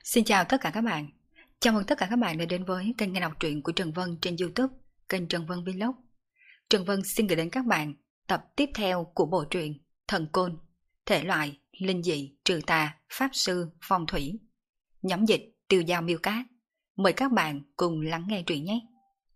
Xin chào tất cả các bạn. Chào mừng tất cả các bạn đã đến với kênh nghe đọc truyện của Trần Vân trên YouTube, kênh Trần Vân Vlog. Trần Vân xin gửi đến các bạn tập tiếp theo của bộ truyện Thần Côn, thể loại linh dị, trừ tà, pháp sư, phong thủy. Nhóm dịch Tiêu Dao Miêu Cát. Mời các bạn cùng lắng nghe truyện nhé.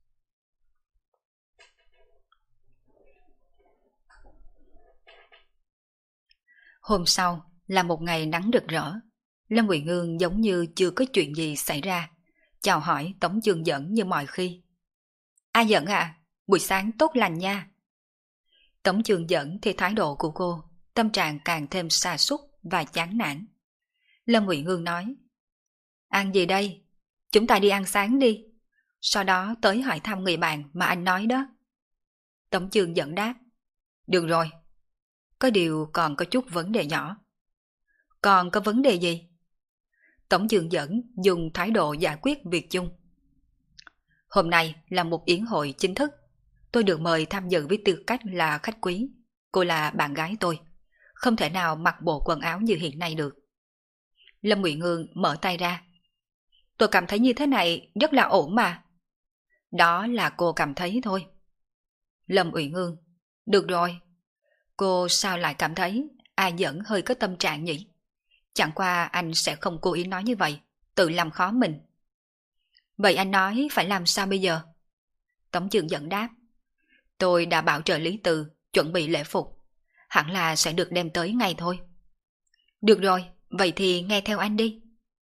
Hôm sau là một ngày nắng rực rỡ. Lâm Ngụy Ngương giống như chưa có chuyện gì xảy ra, chào hỏi Tống Chương Dẫn như mọi khi. A Dẫn à, buổi sáng tốt lành nha. Tống Chương Dẫn thì thái độ của cô, tâm trạng càng thêm sa sút và chán nản. Lâm Ngụy Ngương nói, ăn gì đây? Chúng ta đi ăn sáng đi, sau đó tới hỏi thăm người bạn mà anh nói đó. Tống Chương Dẫn đáp, được rồi. Có điều còn có chút vấn đề nhỏ. Còn có vấn đề gì? Tống Chương Dẫn dùng thái độ giải quyết việc chung. Hôm nay là một yến hội chính thức. Tôi được mời tham dự với tư cách là khách quý. Cô là bạn gái tôi, không thể nào mặc bộ quần áo như hiện nay được. Lâm Ngụy Ngương mở tay ra. Tôi cảm thấy như thế này rất là ổn mà. Đó là cô cảm thấy thôi. Lâm Ngụy Ngương, được rồi. Cô sao lại cảm thấy A Dẫn hơi có tâm trạng nhỉ? Chẳng qua anh sẽ không cố ý nói như vậy, tự làm khó mình. Vậy anh nói phải làm sao bây giờ? Tống Chương Dẫn đáp, tôi đã bảo trợ lý Từ chuẩn bị lễ phục, hẳn là sẽ được đem tới ngay thôi. Được rồi, vậy thì nghe theo anh đi.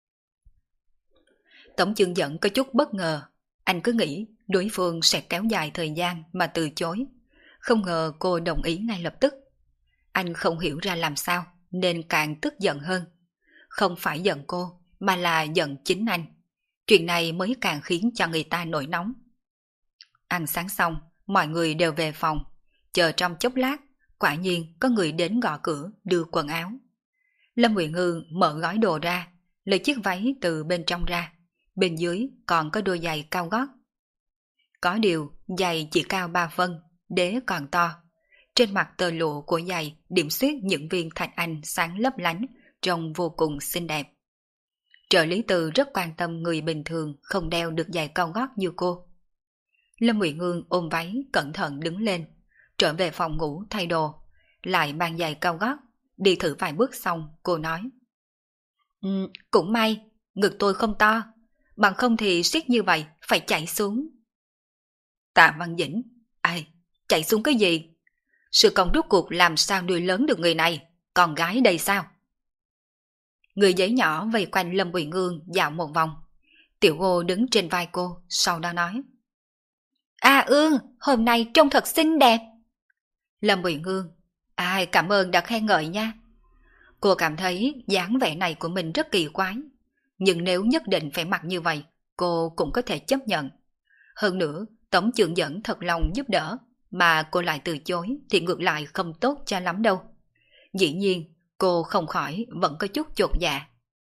Tống Chương Dẫn có chút bất ngờ, anh cứ nghĩ đối phương sẽ kéo dài thời gian mà từ chối, không ngờ cô đồng ý ngay lập tức. Anh không hiểu ra làm sao nên càng tức giận hơn. Không phải giận cô mà là giận chính anh. Chuyện này mới càng khiến cho người ta nổi nóng. Ăn sáng xong, mọi người đều về phòng. Chờ trong chốc lát, quả nhiên có người đến gõ cửa đưa quần áo. Lâm Ngụy Ngương mở gói đồ ra, lấy chiếc váy từ bên trong ra. Bên dưới còn có đôi giày cao gót. Có điều giày chỉ cao 3 phân, đế còn to. Trên mặt tơ lụa của giày điểm xuyết những viên thạch anh sáng lấp lánh, trông vô cùng xinh đẹp. Trợ lý Từ rất quan tâm người bình thường không đeo được giày cao gót như cô. Lâm Ngụy Ngương ôm váy cẩn thận đứng lên, trở về phòng ngủ thay đồ, lại mang giày cao gót, đi thử vài bước xong cô nói. Cũng may, ngực tôi không to, bằng không thì siết như vậy phải chạy xuống. Tạ Văn Dĩnh, ai, chạy xuống cái gì? Sự công rốt cuộc làm sao nuôi lớn được người này, con gái đây sao? Người giấy nhỏ vây quanh Lâm Ngụy Ngương dạo một vòng. Tiểu Ngô đứng trên vai cô, sau đó nói. A Ương, hôm nay trông thật xinh đẹp. Lâm Ngụy Ngương, ai cảm ơn đã khen ngợi nha. Cô cảm thấy dáng vẻ này của mình rất kỳ quái, nhưng nếu nhất định phải mặc như vậy, cô cũng có thể chấp nhận. Hơn nữa, Tống Chương Dẫn thật lòng giúp đỡ, mà cô lại từ chối thì ngược lại không tốt cho lắm đâu. Dĩ nhiên, cô không khỏi vẫn có chút chột dạ.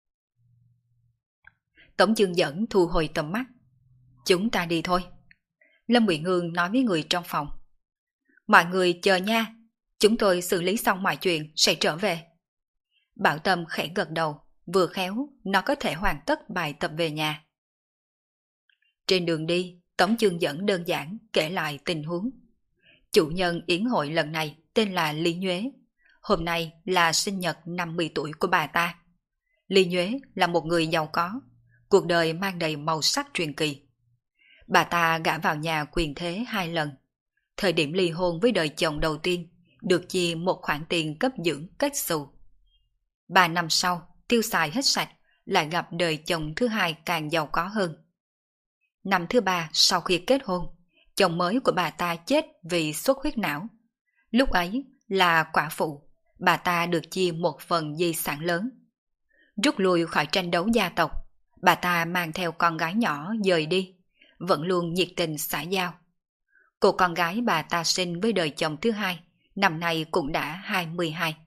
Tống Chương Dẫn thu hồi tầm mắt. Chúng ta đi thôi. Lâm Ngụy Ngương nói với người trong phòng. Mọi người chờ nha, chúng tôi xử lý xong mọi chuyện sẽ trở về. Bảo Tâm khẽ gật đầu, vừa khéo nó có thể hoàn tất bài tập về nhà. Trên đường đi, Tống Chương Dẫn đơn giản kể lại tình huống. Chủ nhân yến hội lần này tên là Lý Nhuế. Hôm nay là sinh nhật 50 tuổi của bà ta. Lý Nhuế là một người giàu có, cuộc đời mang đầy màu sắc truyền kỳ. Bà ta gả vào nhà quyền thế 2 lần. Thời điểm ly hôn với đời chồng đầu tiên, được chia một khoản tiền cấp dưỡng kết xù. 3 năm sau, tiêu xài hết sạch, lại gặp đời chồng thứ hai càng giàu có hơn. Năm thứ 3 sau khi kết hôn, chồng mới của bà ta chết vì xuất huyết não. Lúc ấy là quả phụ, bà ta được chia một phần di sản lớn. Rút lui khỏi tranh đấu gia tộc, bà ta mang theo con gái nhỏ dời đi, vẫn luôn nhiệt tình xã giao. Cô con gái bà ta sinh với đời chồng thứ hai, năm nay cũng đã 22.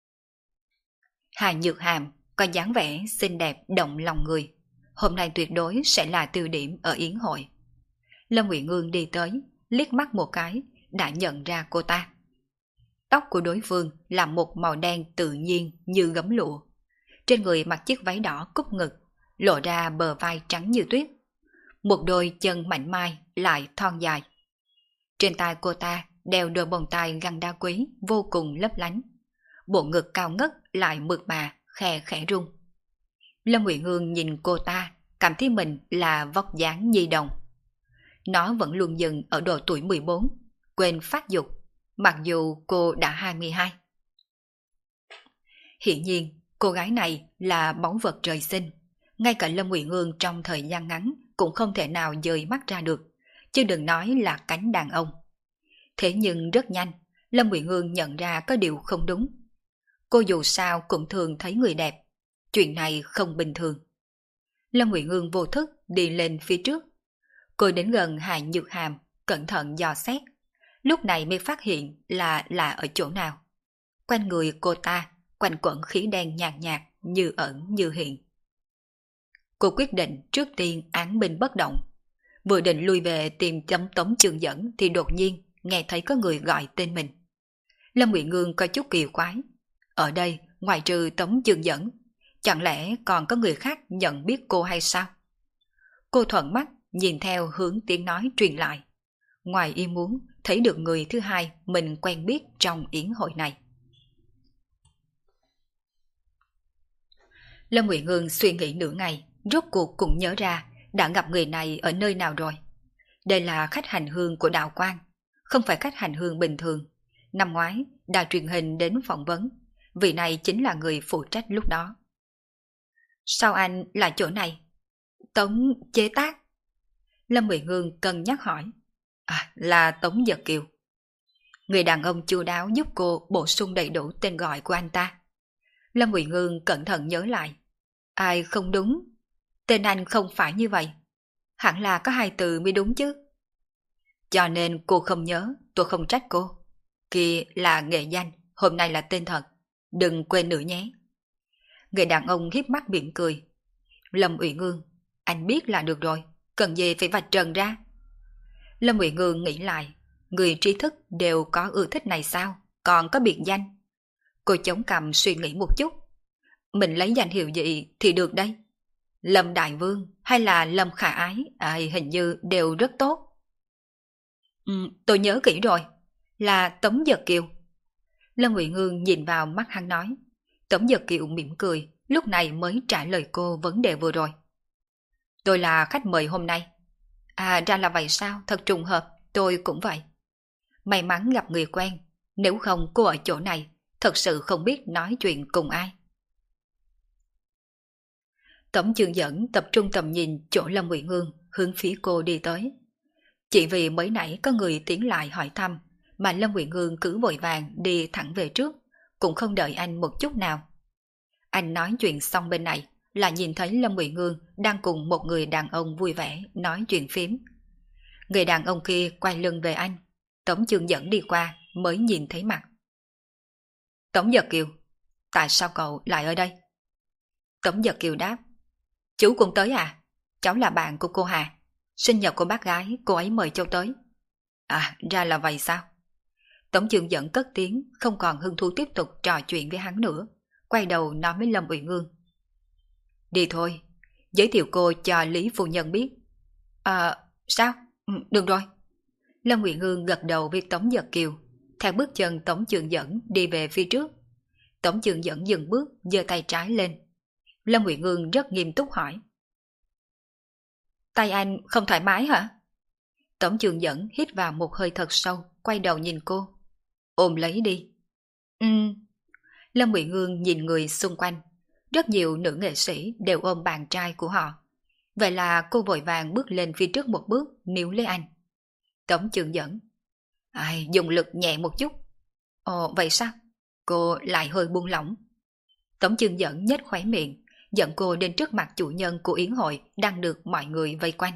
Hà Nhược Hàm có dáng vẻ xinh đẹp động lòng người, hôm nay tuyệt đối sẽ là tiêu điểm ở yến hội. Lâm Ngụy Ngương đi tới, liếc mắt một cái, đã nhận ra cô ta. Tóc của đối phương là một màu đen tự nhiên như gấm lụa. Trên người mặc chiếc váy đỏ cúp ngực, lộ ra bờ vai trắng như tuyết. Một đôi chân mảnh mai lại thon dài. Trên tay cô ta đeo đôi bông tai găng đá quý vô cùng lấp lánh. Bộ ngực cao ngất lại mượt mà, khe khẽ rung. Lâm Uyển Ương nhìn cô ta, cảm thấy mình là vóc dáng nhi đồng. Nó vẫn luôn dừng ở độ tuổi 14, quên phát dục, mặc dù cô đã 22. Hiển nhiên, cô gái này là báu vật trời sinh. Ngay cả Lâm Uyển Ương trong thời gian ngắn cũng không thể nào dời mắt ra được, chứ đừng nói là cánh đàn ông. Thế nhưng rất nhanh, Lâm Uyển Ương nhận ra có điều không đúng. Cô dù sao cũng thường thấy người đẹp. Chuyện này không bình thường. Lâm Uyển Ương vô thức đi lên phía trước. Cô đến gần Hà Nhược Hàm, cẩn thận dò xét. Lúc này mới phát hiện là ở chỗ nào. Quanh người cô ta quanh quẩn khí đen nhạt nhạt, như ẩn như hiện. Cô quyết định trước tiên án binh bất động. Vừa định lui về tìm Tống Trường Dẫn thì đột nhiên nghe thấy có người gọi tên mình. Lâm Uyển Ương có chút kỳ quái. Ở đây, ngoài trừ Tống Trường Dẫn, chẳng lẽ còn có người khác nhận biết cô hay sao? Cô thuận mắt nhìn theo hướng tiếng nói truyền lại. Ngoài ý muốn thấy được người thứ hai mình quen biết trong yến hội này. Lâm Uyển Ương suy nghĩ nửa ngày, rốt cuộc cũng nhớ ra đã gặp người này ở nơi nào rồi. Đây là khách hành hương của Đạo Quang, không phải khách hành hương bình thường. Năm ngoái, đài truyền hình đến phỏng vấn, vị này chính là người phụ trách lúc đó. Sao anh lại chỗ này? Tống chế tác. Lâm Uyển Ương cân nhắc hỏi. Là Tống Giật Kiều. Người đàn ông chu đáo giúp cô bổ sung đầy đủ tên gọi của anh ta. Lâm Uyển Ương cẩn thận nhớ lại. Ai không đúng? Tên anh không phải như vậy. Hẳn là có hai từ mới đúng chứ. Cho nên cô không nhớ, tôi không trách cô. Kia là nghệ danh, hôm nay là tên thật. Đừng quên nữa nhé. Người đàn ông hiếp mắt mỉm cười. Lâm Uyển Ương, anh biết là được rồi, cần gì phải vạch trần ra. Lâm Uyển Ương nghĩ lại, người trí thức đều có ưa thích này sao, còn có biệt danh. Cô chống cằm suy nghĩ một chút. Mình lấy danh hiệu gì thì được đây? Lâm Đại Vương hay là Lâm Khả Ái, hình như đều rất tốt. Tôi nhớ kỹ rồi, là Tống Giật Kiều. Lâm Uyển Ương nhìn vào mắt hắn nói. Tống Giật Kiều mỉm cười, lúc này mới trả lời cô vấn đề vừa rồi. Tôi là khách mời hôm nay. Ra là vậy sao, thật trùng hợp, tôi cũng vậy. May mắn gặp người quen, nếu không cô ở chỗ này, thật sự không biết nói chuyện cùng ai. Tống Trường Dẫn tập trung tầm nhìn chỗ Lâm Uyển Ương, hướng phía cô đi tới. Chỉ vì mới nãy có người tiến lại hỏi thăm, mà Lâm Uyển Ương cứ vội vàng đi thẳng về trước, cũng không đợi anh một chút nào. Anh nói chuyện xong bên này, là nhìn thấy Lâm Uyển Ương đang cùng một người đàn ông vui vẻ nói chuyện phím. Người đàn ông kia quay lưng về anh, Tống Trường Dẫn đi qua mới nhìn thấy mặt. Tống Giật Kiều, tại sao cậu lại ở đây? Tống Giật Kiều đáp. Chú cũng tới à? Cháu là bạn của cô Hà. Sinh nhật của bác gái, cô ấy mời cháu tới. Ra là vậy sao? Tống Trường Dẫn cất tiếng, không còn hứng thú tiếp tục trò chuyện với hắn nữa. Quay đầu nói với Lâm Uyển Ương. Đi thôi, giới thiệu cô cho Lý Phu Nhân biết. Sao? Được rồi. Lâm Uyển Ương gật đầu với Tống Giật Kiều, theo bước chân Tống Trường Dẫn đi về phía trước. Tống Trường Dẫn dừng bước, giơ tay trái lên. Lâm Uyển Ương rất nghiêm túc hỏi. Tay anh không thoải mái hả? Tống Trường Dẫn hít vào một hơi thật sâu, quay đầu nhìn cô. Ôm lấy đi. Lâm Uyển Ương nhìn người xung quanh. Rất nhiều nữ nghệ sĩ đều ôm bạn trai của họ. Vậy là cô vội vàng bước lên phía trước một bước, níu lấy anh. Tống Trường Dẫn. Dùng lực nhẹ một chút. Ồ, vậy sao? Cô lại hơi buông lỏng. Tống Trường Dẫn nhếch khóe miệng, dẫn cô đến trước mặt chủ nhân của yến hội đang được mọi người vây quanh.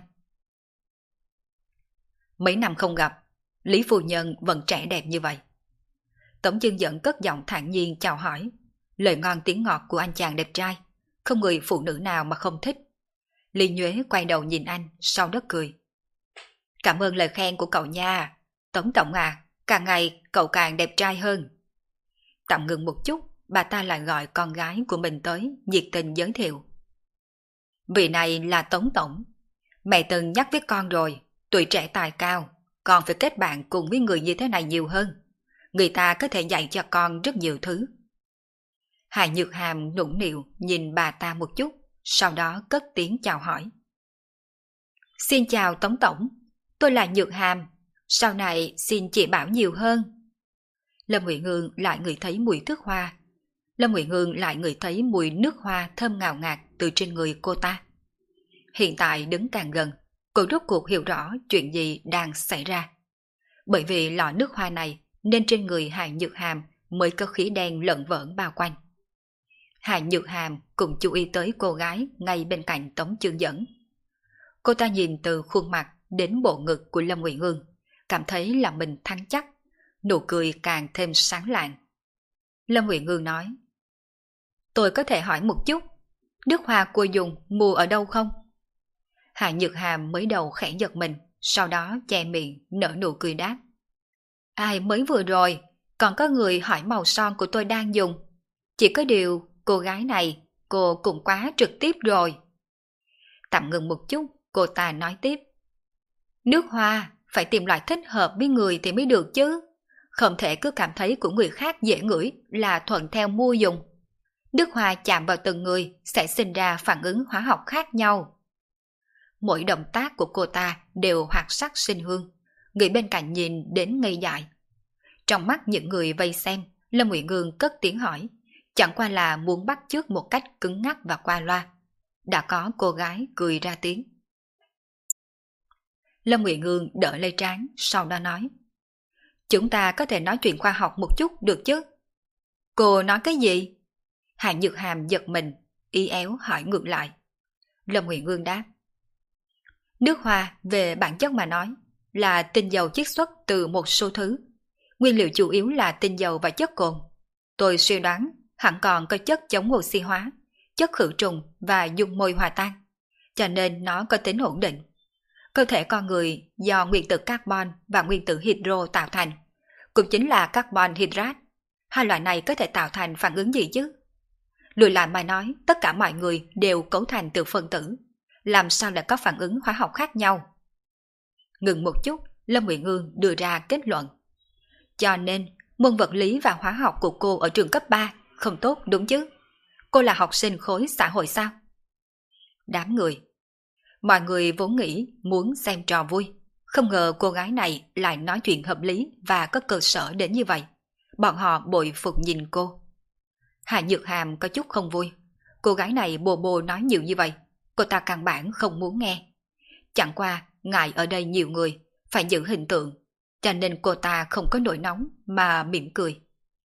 Mấy năm không gặp, Lý Phu Nhân vẫn trẻ đẹp như vậy. Tống Trường Dẫn cất giọng thản nhiên chào hỏi. Lời ngon tiếng ngọt của anh chàng đẹp trai, không người phụ nữ nào mà không thích. Lý Nhuế quay đầu nhìn anh, sau đó cười. Cảm ơn lời khen của cậu nha. Tống tổng à, càng ngày cậu càng đẹp trai hơn. Tạm ngừng một chút, bà ta lại gọi con gái của mình tới, nhiệt tình giới thiệu. Vị này là Tống Tổng. Mẹ từng nhắc với con rồi, tuổi trẻ tài cao, con phải kết bạn cùng với người như thế này nhiều hơn. Người ta có thể dạy cho con rất nhiều thứ. Hà Nhược Hàm nũng nịu nhìn bà ta một chút, sau đó cất tiếng chào hỏi. Xin chào Tống Tổng, tôi là Nhược Hàm, sau này xin chỉ bảo nhiều hơn. Lâm Nguyệt Ngương lại ngửi thấy mùi nước hoa thơm ngào ngạt từ trên người cô ta. Hiện tại đứng càng gần, cô rốt cuộc hiểu rõ chuyện gì đang xảy ra. Bởi vì lọ nước hoa này nên trên người Hà Nhược Hàm mới có khí đen lợn vởn bao quanh. Hà Nhược Hàm cũng chú ý tới cô gái ngay bên cạnh Tống Chương Dẫn. Cô ta nhìn từ khuôn mặt đến bộ ngực của Lâm Nguyệt Ngương, cảm thấy là mình thắng chắc, nụ cười càng thêm sáng lạng. Lâm Nguyệt Ngương nói, tôi có thể hỏi một chút, nước hoa cô dùng mua ở đâu không? Hà Nhược Hàm mới đầu khẽ giật mình, sau đó che miệng nở nụ cười đáp. Ai mới vừa rồi, còn có người hỏi màu son của tôi đang dùng. Chỉ có điều, cô gái này, cô cũng quá trực tiếp rồi. Tạm ngừng một chút, cô ta nói tiếp. Nước hoa, phải tìm loại thích hợp với người thì mới được chứ. Không thể cứ cảm thấy của người khác dễ ngửi là thuận theo mua dùng. Nước hoa chạm vào từng người sẽ sinh ra phản ứng hóa học khác nhau. Mỗi động tác của cô ta đều hoạt sắc sinh hương. Người bên cạnh nhìn đến ngây dại. Trong mắt những người vây xem, Lâm Nguyệt Ngương cất tiếng hỏi, chẳng qua là muốn bắt chước một cách cứng ngắc và qua loa. Đã có cô gái cười ra tiếng. Lâm Nguyệt Ngương đỡ lấy trán, sau đó nói, chúng ta có thể nói chuyện khoa học một chút được chứ? Cô nói cái gì? Hạ Nhược Hàm giật mình, ý éo hỏi ngược lại. Lâm Nguyệt Ngương đáp, nước hoa về bản chất mà nói là tinh dầu chiết xuất từ một số thứ. Nguyên liệu chủ yếu là tinh dầu và chất cồn. Tôi suy đoán hẳn còn có chất chống oxy hóa, chất khử trùng và dung môi hòa tan, cho nên nó có tính ổn định. Cơ thể con người do nguyên tử carbon và nguyên tử hydro tạo thành, cũng chính là carbon hydrate. Hai loại này có thể tạo thành phản ứng gì chứ? Lùi lại mà nói, tất cả mọi người đều cấu thành từ phân tử, làm sao lại có phản ứng hóa học khác nhau? Ngừng một chút, Lâm Nguyệt Ngương đưa ra kết luận. Cho nên, môn vật lý và hóa học của cô ở trường cấp 3 không tốt đúng chứ? Cô là học sinh khối xã hội sao? Đám người. Mọi người vốn nghĩ muốn xem trò vui. Không ngờ cô gái này lại nói chuyện hợp lý và có cơ sở đến như vậy. Bọn họ bội phục nhìn cô. Hạ Nhược Hàm có chút không vui. Cô gái này bồ bồ nói nhiều như vậy, cô ta căn bản không muốn nghe. Chẳng qua, ngại ở đây nhiều người, phải giữ hình tượng, cho nên cô ta không có nổi nóng mà mỉm cười.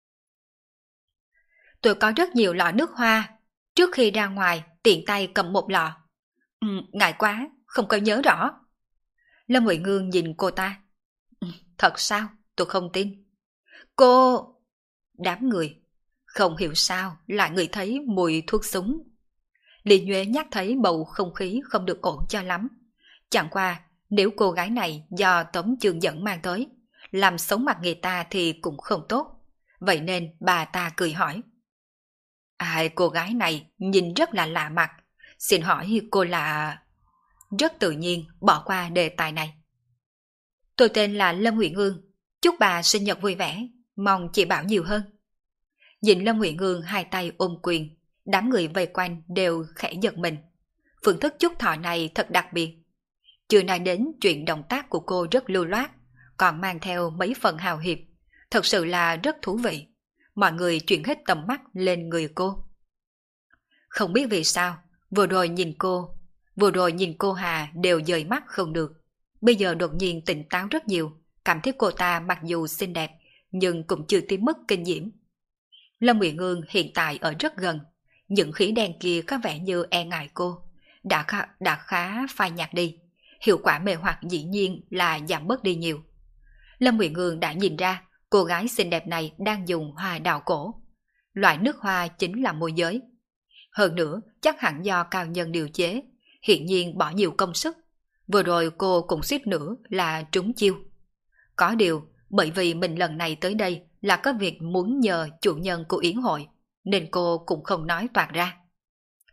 Tôi có rất nhiều lọ nước hoa, trước khi ra ngoài tiện tay cầm một lọ. Ngại quá, không có nhớ rõ. Lâm Nguyệt Ngương nhìn cô ta. Thật sao? Tôi không tin. Cô... Đám người. Không hiểu sao lại ngửi thấy mùi thuốc súng. Lý Nhuế nhắc thấy bầu không khí không được ổn cho lắm. Chẳng qua, nếu cô gái này do Tống Chương Dẫn mang tới, làm sống mặt người ta thì cũng không tốt. Vậy nên bà ta cười hỏi. Cô gái này nhìn rất là lạ mặt. Xin hỏi cô là... Rất tự nhiên bỏ qua đề tài này. Tôi tên là Lâm Nguyệt Ngương. Chúc bà sinh nhật vui vẻ. Mong chị bảo nhiều hơn. Nhìn Lâm Nguyệt Ngương hai tay ôm quyền, đám người vây quanh đều khẽ giật mình. Phương thức chúc thọ này thật đặc biệt. Chưa nói đến chuyện động tác của cô rất lưu loát, còn mang theo mấy phần hào hiệp. Thật sự là rất thú vị. Mọi người chuyển hết tầm mắt lên người cô. Không biết vì sao, vừa rồi nhìn cô Hà đều dời mắt không được. Bây giờ đột nhiên tỉnh táo rất nhiều, cảm thấy cô ta mặc dù xinh đẹp, nhưng cũng chưa tới mức kinh diễm. Lâm Nguyệt Ngương hiện tại ở rất gần, những khí đen kia có vẻ như e ngại cô, đã khá phai nhạt đi, hiệu quả mê hoặc dĩ nhiên là giảm bớt đi nhiều. Lâm Nguyệt Ngương đã nhìn ra cô gái xinh đẹp này đang dùng hoa đào cổ. Loại nước hoa chính là môi giới. Hơn nữa, chắc hẳn do cao nhân điều chế, hiện nhiên bỏ nhiều công sức. Vừa rồi cô cũng suýt nữa là trúng chiêu. Có điều, bởi vì mình lần này tới đây là có việc muốn nhờ chủ nhân của yến hội, nên cô cũng không nói toạc ra.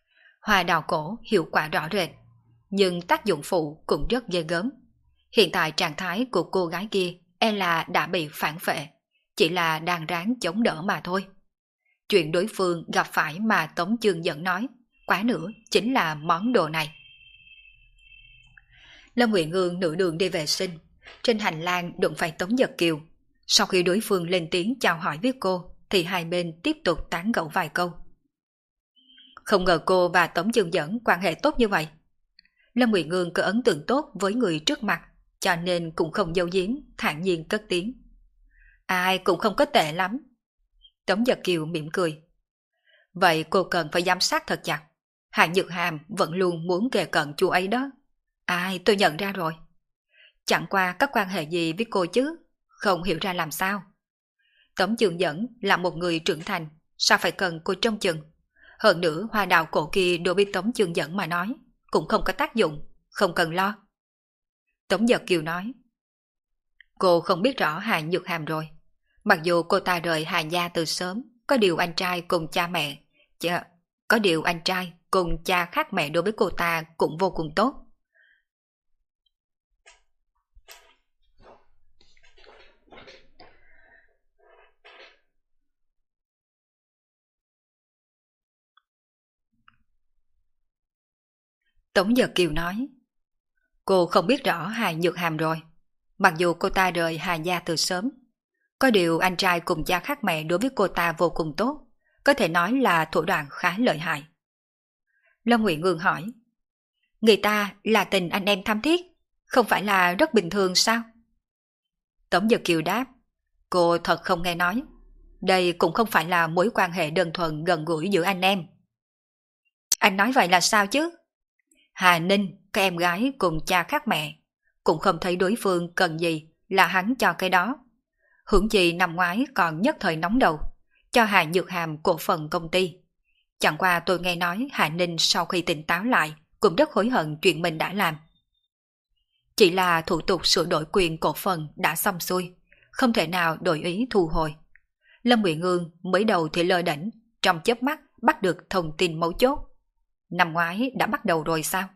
Hoa đào cổ hiệu quả rõ rệt, nhưng tác dụng phụ cũng rất ghê gớm. Hiện tại trạng thái của cô gái kia e là đã bị phản phệ, chỉ là đang ráng chống đỡ mà thôi. Chuyện đối phương gặp phải mà Tống Chương Dẫn nói, quá nữa chính là món đồ này. Lâm Nguyện Ngương nửa đường đi vệ sinh, trên hành lang đụng phải Tống Giật Kiều. Sau khi đối phương lên tiếng chào hỏi với cô, thì hai bên tiếp tục tán gẫu vài câu. Không ngờ cô và Tống Chương Dẫn quan hệ tốt như vậy. Lâm Nguyện Ngương có ấn tượng tốt với người trước mặt, cho nên cũng không giấu giếm, thản nhiên cất tiếng. Ai cũng không có tệ lắm. Tống Giật Kiều mỉm cười. Vậy cô cần phải giám sát thật chặt. Hạ Nhược Hàm vẫn luôn muốn kề cận chú ấy đó. Ai, tôi nhận ra rồi. Chẳng qua các quan hệ gì với cô chứ, không hiểu ra làm sao. Tống Chương Dẫn là một người trưởng thành, sao phải cần cô trông chừng. Hơn nữa hoa đào cổ kia đối với Tống Chương Dẫn mà nói, cũng không có tác dụng, không cần lo. Tống Giật Kiều nói. Cô không biết rõ Hạ Nhược Hàm rồi. Mặc dù cô ta rời Hà gia từ sớm, có điều anh trai cùng cha mẹ, có điều anh trai cùng cha khác mẹ đối với cô ta cũng vô cùng tốt. Tống Giật Kiều nói. Cô không biết rõ Hà Nhược Hàm rồi. Mặc dù cô ta rời Hà gia từ sớm, có điều anh trai cùng cha khác mẹ đối với cô ta vô cùng tốt, có thể nói là thủ đoạn khá lợi hại. Lâm Nguyện Ngương hỏi. Người ta là tình anh em thắm thiết, không phải là rất bình thường sao? Tống Giật Kiều đáp. Cô thật không nghe nói. Đây cũng không phải là mối quan hệ đơn thuần gần gũi giữa anh em. Anh nói vậy là sao chứ? Hà Ninh, các em gái cùng cha khác mẹ, cũng không thấy đối phương cần gì là hắn cho cái đó. Hưởng chi năm ngoái còn nhất thời nóng đầu, cho Hà Nhược Hàm cổ phần công ty. Chẳng qua tôi nghe nói Hà Ninh sau khi tỉnh táo lại cũng rất hối hận chuyện mình đã làm. Chỉ là thủ tục sửa đổi quyền cổ phần đã xong xuôi, không thể nào đổi ý thu hồi. Lâm Nguyện Ngương mới đầu thì lơ đễnh, trong chớp mắt bắt được thông tin mấu chốt. Năm ngoái đã bắt đầu rồi sao?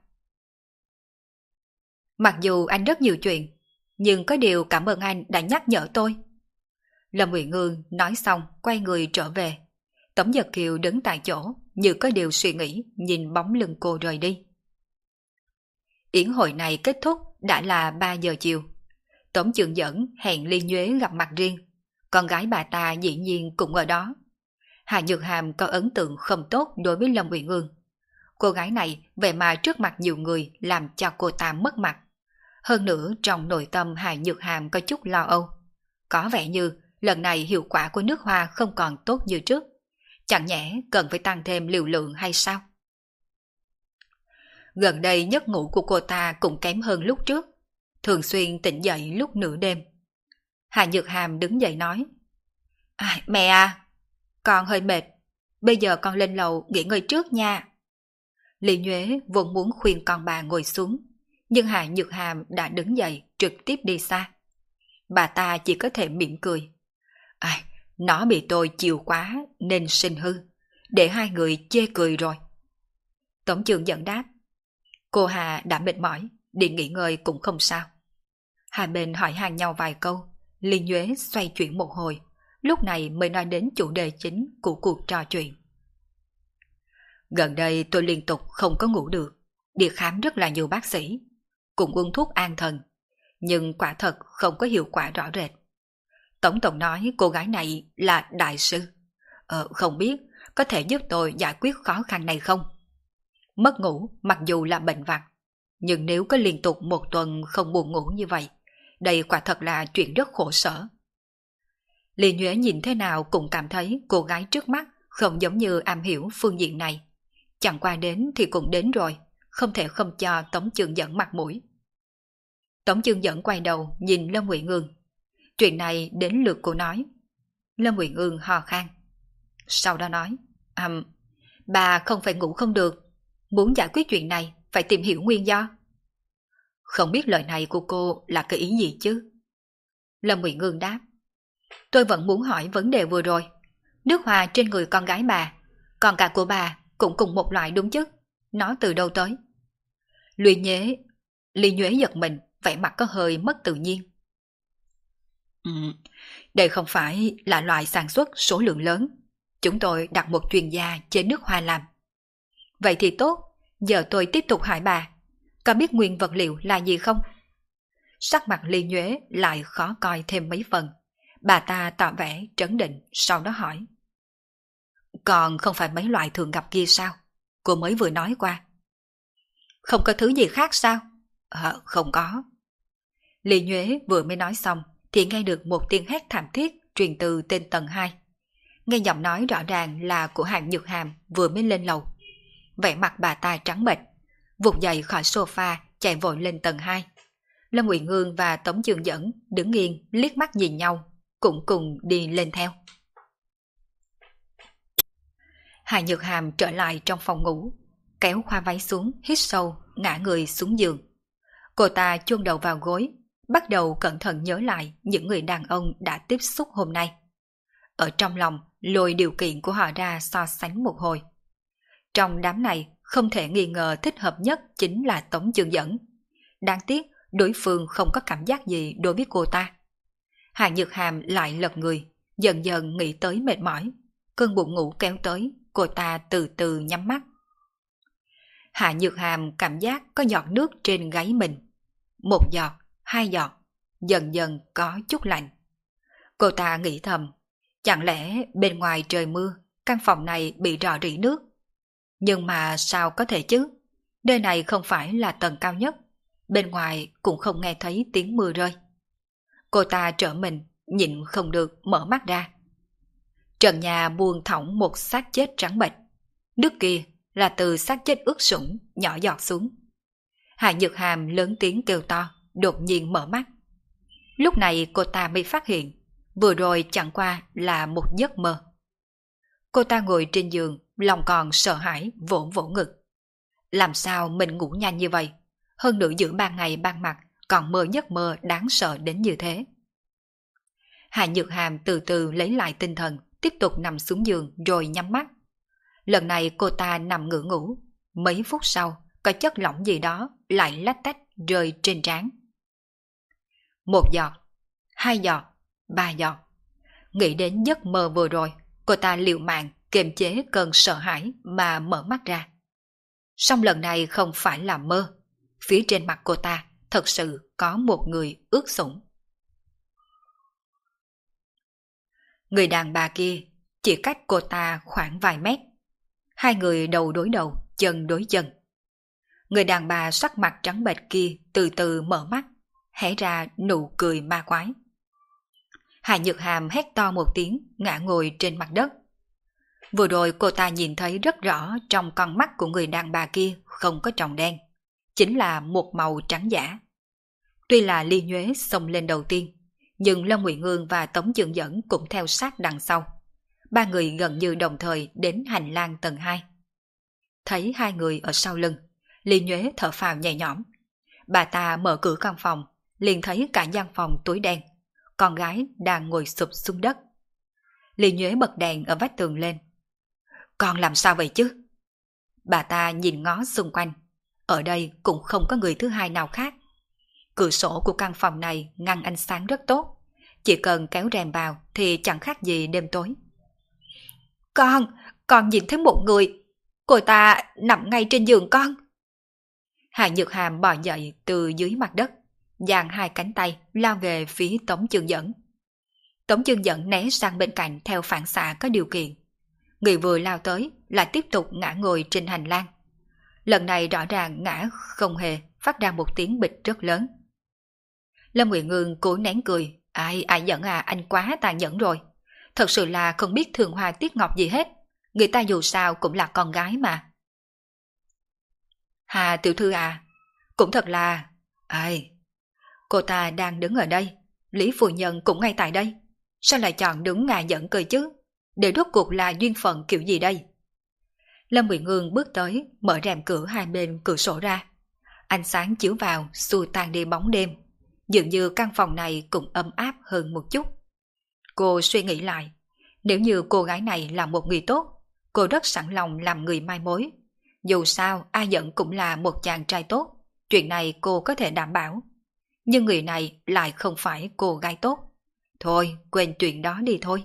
Mặc dù anh rất nhiều chuyện, nhưng có điều cảm ơn anh đã nhắc nhở tôi. Lâm Nguyện Ngương nói xong quay người trở về. Tống Giật Kiều đứng tại chỗ như có điều suy nghĩ, nhìn bóng lưng cô rời đi. Yến hội này kết thúc đã là 3 giờ chiều. Tống Chương Dẫn hẹn Ly Nhuế gặp mặt riêng, con gái bà ta dĩ nhiên cũng ở đó. Hạ Nhược Hàm có ấn tượng không tốt đối với Lâm Uyển Ương. Cô gái này vậy mà trước mặt nhiều người làm cho cô ta mất mặt. Hơn nữa trong nội tâm Hạ Nhược Hàm có chút lo âu. Có vẻ như lần này hiệu quả của nước hoa không còn tốt như trước. Chẳng nhẽ cần phải tăng thêm liều lượng hay sao? Gần đây giấc ngủ của cô ta cũng kém hơn lúc trước, thường xuyên tỉnh dậy lúc nửa đêm. Hạ Nhược Hàm đứng dậy nói: Mẹ à, con hơi mệt, bây giờ con lên lầu nghỉ ngơi trước nha. Lý Nhuế vốn muốn khuyên con bà ngồi xuống, nhưng Hạ Nhược Hàm đã đứng dậy trực tiếp đi xa. Bà ta chỉ có thể mỉm cười. Nó bị tôi chiều quá nên sinh hư, để hai người chê cười rồi. Tống Chương Dẫn đáp: Cô Hà đã mệt mỏi, đi nghỉ ngơi cũng không sao. Hai bên hỏi han nhau vài câu, Lý Nhuế xoay chuyển một hồi, lúc này mới nói đến chủ đề chính của cuộc trò chuyện. Gần đây tôi liên tục không có ngủ được, đi khám rất là nhiều bác sĩ, cũng uống thuốc an thần, nhưng quả thật không có hiệu quả rõ rệt. Tổng nói cô gái này là đại sư. Không biết có thể giúp tôi giải quyết khó khăn này không? Mất ngủ mặc dù là bệnh vặt, nhưng nếu có liên tục một tuần không buồn ngủ như vậy, đây quả thật là chuyện rất khổ sở. Lý Nhuế nhìn thế nào cũng cảm thấy cô gái trước mắt không giống như am hiểu phương diện này. Chẳng qua đến thì cũng đến rồi, không thể không cho Tống Chương Dẫn mặt mũi. Tống Chương Dẫn quay đầu nhìn Lâm Uyển Ương. Chuyện này đến lượt cô nói. Lâm Uyển Ương ho khan. Sau đó nói: Bà không phải ngủ không được, muốn giải quyết chuyện này phải tìm hiểu nguyên do. Không biết lời này của cô là cái ý gì chứ? Lâm Uyển Ương đáp: Tôi vẫn muốn hỏi vấn đề vừa rồi. Nước hoa trên người con gái bà, còn cả của bà cũng cùng một loại đúng chứ? nó từ đâu tới? Lý Nhuế giật mình, vẻ mặt có hơi mất tự nhiên. Ừ, đây không phải là loại sản xuất số lượng lớn. Chúng tôi đặt một chuyên gia chế nước hoa làm. Vậy thì tốt, giờ tôi tiếp tục hỏi bà, có biết nguyên vật liệu là gì không? Sắc mặt Lý Nhuế lại khó coi thêm mấy phần. Bà ta tỏ vẻ trấn định, sau đó hỏi. Còn không phải mấy loại thường gặp kia sao? Cô mới vừa nói qua. Không có thứ gì khác sao? Không có. Lý Nhuế vừa mới nói xong thì nghe được một tiếng hét thảm thiết truyền từ tên tầng 2. Nghe giọng nói rõ ràng là của Hàn Nhược Hàm vừa mới lên lầu. Vẻ mặt bà ta trắng bệch, vụt dậy khỏi sofa chạy vội lên tầng 2. Lâm Uyển Ương và Tống Chương Dẫn đứng yên liếc mắt nhìn nhau, cũng cùng đi lên theo. Hàn Nhược Hàm trở lại trong phòng ngủ, kéo khoa váy xuống, hít sâu, ngã người xuống giường. Cô ta chôn đầu vào gối, bắt đầu cẩn thận nhớ lại những người đàn ông đã tiếp xúc hôm nay. Ở trong lòng lôi điều kiện của họ ra so sánh một hồi. Trong đám này không thể nghi ngờ thích hợp nhất chính là Tống Chương Dẫn. Đáng tiếc đối phương không có cảm giác gì đối với cô ta. Hàn Nhược Hàm lại lật người, dần dần nghĩ tới mệt mỏi. Cơn buồn ngủ kéo tới, cô ta từ từ nhắm mắt. Hạ Nhược Hàm cảm giác có giọt nước trên gáy mình. Một giọt, hai giọt, dần dần có chút lạnh. Cô ta nghĩ thầm, chẳng lẽ bên ngoài trời mưa, căn phòng này bị rò rỉ nước? Nhưng mà sao có thể chứ? Nơi này không phải là tầng cao nhất, bên ngoài cũng không nghe thấy tiếng mưa rơi. Cô ta trở mình, nhịn không được mở mắt ra. Trần nhà buông thõng một xác chết trắng bệch. Nước kia là từ xác chết ướt sũng nhỏ giọt xuống. Hạ Nhược Hàm lớn tiếng kêu to, đột nhiên mở mắt. Lúc này cô ta mới phát hiện, vừa rồi chẳng qua là một giấc mơ. Cô ta ngồi trên giường, lòng còn sợ hãi vỗ vỗ ngực. Làm sao mình ngủ nhanh như vậy? Hơn nữa giữa ban ngày ban mặt còn mơ giấc mơ đáng sợ đến như thế. Hạ Nhược Hàm từ từ lấy lại tinh thần, tiếp tục nằm xuống giường rồi nhắm mắt. Lần này cô ta nằm ngửa ngủ, mấy phút sau có chất lỏng gì đó lại lách tách rơi trên trán. Một giọt, hai giọt, ba giọt. Nghĩ đến giấc mơ vừa rồi, cô ta liều mạng kiềm chế cơn sợ hãi mà mở mắt ra. Song lần này không phải là mơ, phía trên mặt cô ta thật sự có một người ướt sũng. Người đàn bà kia chỉ cách cô ta khoảng vài mét. Hai người đầu đối đầu, chân đối chân. Người đàn bà sắc mặt trắng bệch kia từ từ mở mắt, hé ra nụ cười ma quái. Hạ Nhược Hàm hét to một tiếng, ngã ngồi trên mặt đất. Vừa rồi cô ta nhìn thấy rất rõ trong con mắt của người đàn bà kia không có tròng đen, chính là một màu trắng giả. Tuy là Ly Nhuế xông lên đầu tiên, nhưng Lâm Uyển Ương và Tống Chương Dẫn cũng theo sát đằng sau. Ba người gần như đồng thời đến hành lang tầng 2. Thấy hai người ở sau lưng, Ly Nhuế thở phào nhẹ nhõm. Bà ta mở cửa căn phòng, liền thấy cả gian phòng tối đen. Con gái đang ngồi sụp xuống đất. Ly Nhuế bật đèn ở vách tường lên. Con làm sao vậy chứ? Bà ta nhìn ngó xung quanh. Ở đây cũng không có người thứ hai nào khác. Cửa sổ của căn phòng này ngăn ánh sáng rất tốt. Chỉ cần kéo rèm vào thì chẳng khác gì đêm tối. Con nhìn thấy một người. Cô ta nằm ngay trên giường con. Hạ Nhược Hàm bò dậy từ dưới mặt đất, dang hai cánh tay lao về phía Tống Chương Dẫn. Tống Chương Dẫn né sang bên cạnh theo phản xạ có điều kiện. Người vừa lao tới lại tiếp tục ngã ngồi trên hành lang. Lần này rõ ràng ngã không hề phát ra một tiếng bịch rất lớn. Lâm Uyển Ương cố nén cười. Ai giận à, anh quá tàn nhẫn rồi. Thật sự là không biết thường hoa tiếc ngọc gì hết. Người ta dù sao cũng là con gái mà. Hà tiểu thư à, cũng thật là... Cô ta đang đứng ở đây, Lý phu nhân cũng ngay tại đây. Sao lại chọn đứng ngà giận cười chứ? Để rốt cuộc là duyên phận kiểu gì đây? Lâm Uyển Ương bước tới, mở rèm cửa hai bên cửa sổ ra. Ánh sáng chiếu vào, xua tan đi bóng đêm. Dường như căn phòng này cũng ấm áp hơn một chút. Cô suy nghĩ lại, nếu như cô gái này là một người tốt, cô rất sẵn lòng làm người mai mối. Dù sao A Dẫn cũng là một chàng trai tốt, chuyện này cô có thể đảm bảo. Nhưng người này lại không phải cô gái tốt. Thôi, quên chuyện đó đi thôi.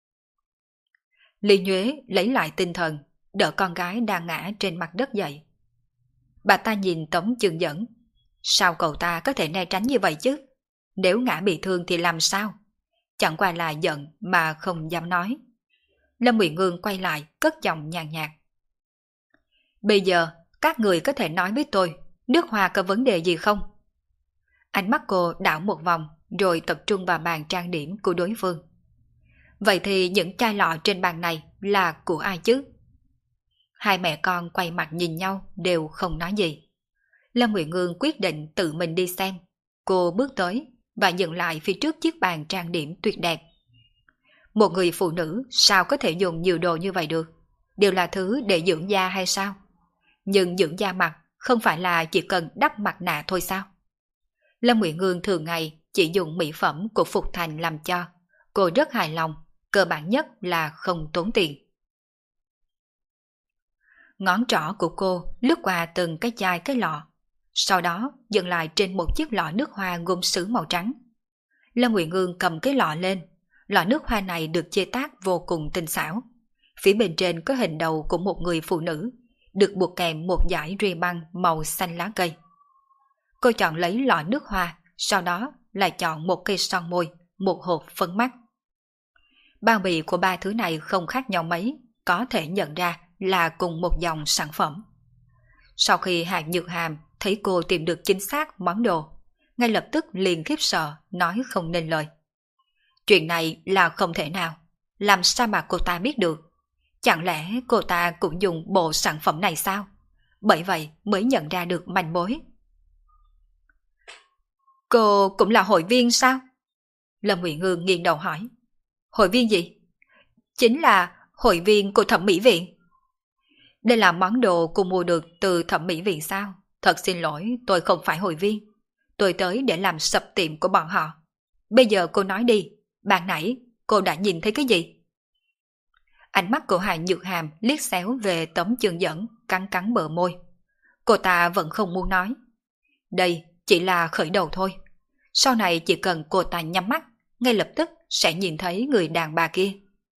Lý Nhuế lấy lại tinh thần, đỡ con gái đang ngã trên mặt đất dậy. Bà ta nhìn Tống Chương Dẫn. Sao cậu ta có thể né tránh như vậy chứ? Nếu ngã bị thương thì làm sao? Chẳng qua là giận mà không dám nói. Lâm Uyển Ngương quay lại, cất giọng nhàn nhạt. Bây giờ, các người có thể nói với tôi, nước hoa có vấn đề gì không? Ánh mắt cô đảo một vòng, rồi tập trung vào bàn trang điểm của đối phương. Vậy thì những chai lọ trên bàn này là của ai chứ? Hai mẹ con quay mặt nhìn nhau đều không nói gì. Lâm Uyển Ngương quyết định tự mình đi xem. Cô bước tới và dừng lại phía trước chiếc bàn trang điểm tuyệt đẹp. Một người phụ nữ sao có thể dùng nhiều đồ như vậy được? Đều là thứ để dưỡng da hay sao? Nhưng dưỡng da mặt không phải là chỉ cần đắp mặt nạ thôi sao? Lâm Uyển Ngương thường ngày chỉ dùng mỹ phẩm của Phục Thành làm cho. Cô rất hài lòng, cơ bản nhất là không tốn tiền. Ngón trỏ của cô lướt qua từng cái chai cái lọ, sau đó dừng lại trên một chiếc lọ nước hoa gốm sứ màu trắng. Lâm Uyển Ngương cầm cái lọ lên, lọ nước hoa này được chế tác vô cùng tinh xảo. Phía bên trên có hình đầu của một người phụ nữ, được buộc kèm một dải ria băng màu xanh lá cây. Cô chọn lấy lọ nước hoa, sau đó lại chọn một cây son môi, một hộp phấn mắt. Bao bì của ba thứ này không khác nhau mấy, có thể nhận ra là cùng một dòng sản phẩm. Sau khi Hạ Nhược Hàm thấy cô tìm được chính xác món đồ, ngay lập tức liền khiếp sợ, nói không nên lời. Chuyện này là không thể nào, làm sao mà cô ta biết được? Chẳng lẽ cô ta cũng dùng bộ sản phẩm này sao? Bởi vậy mới nhận ra được manh mối. Cô cũng là hội viên sao? Lâm Uyển Ngương nghiêng đầu hỏi. Hội viên gì? Chính là hội viên của thẩm mỹ viện. Đây là món đồ cô mua được từ thẩm mỹ viện sao? Thật xin lỗi, tôi không phải hội viên. Tôi tới để làm sập tiệm của bọn họ. Bây giờ cô nói đi, ban nãy cô đã nhìn thấy cái gì? Ánh mắt của Hạ Nhược Hàm liếc xéo về Tống Chương Dẫn, cắn cắn bờ môi. Cô ta vẫn không muốn nói. Đây chỉ là khởi đầu thôi. Sau này chỉ cần cô ta nhắm mắt, ngay lập tức sẽ nhìn thấy người đàn bà kia.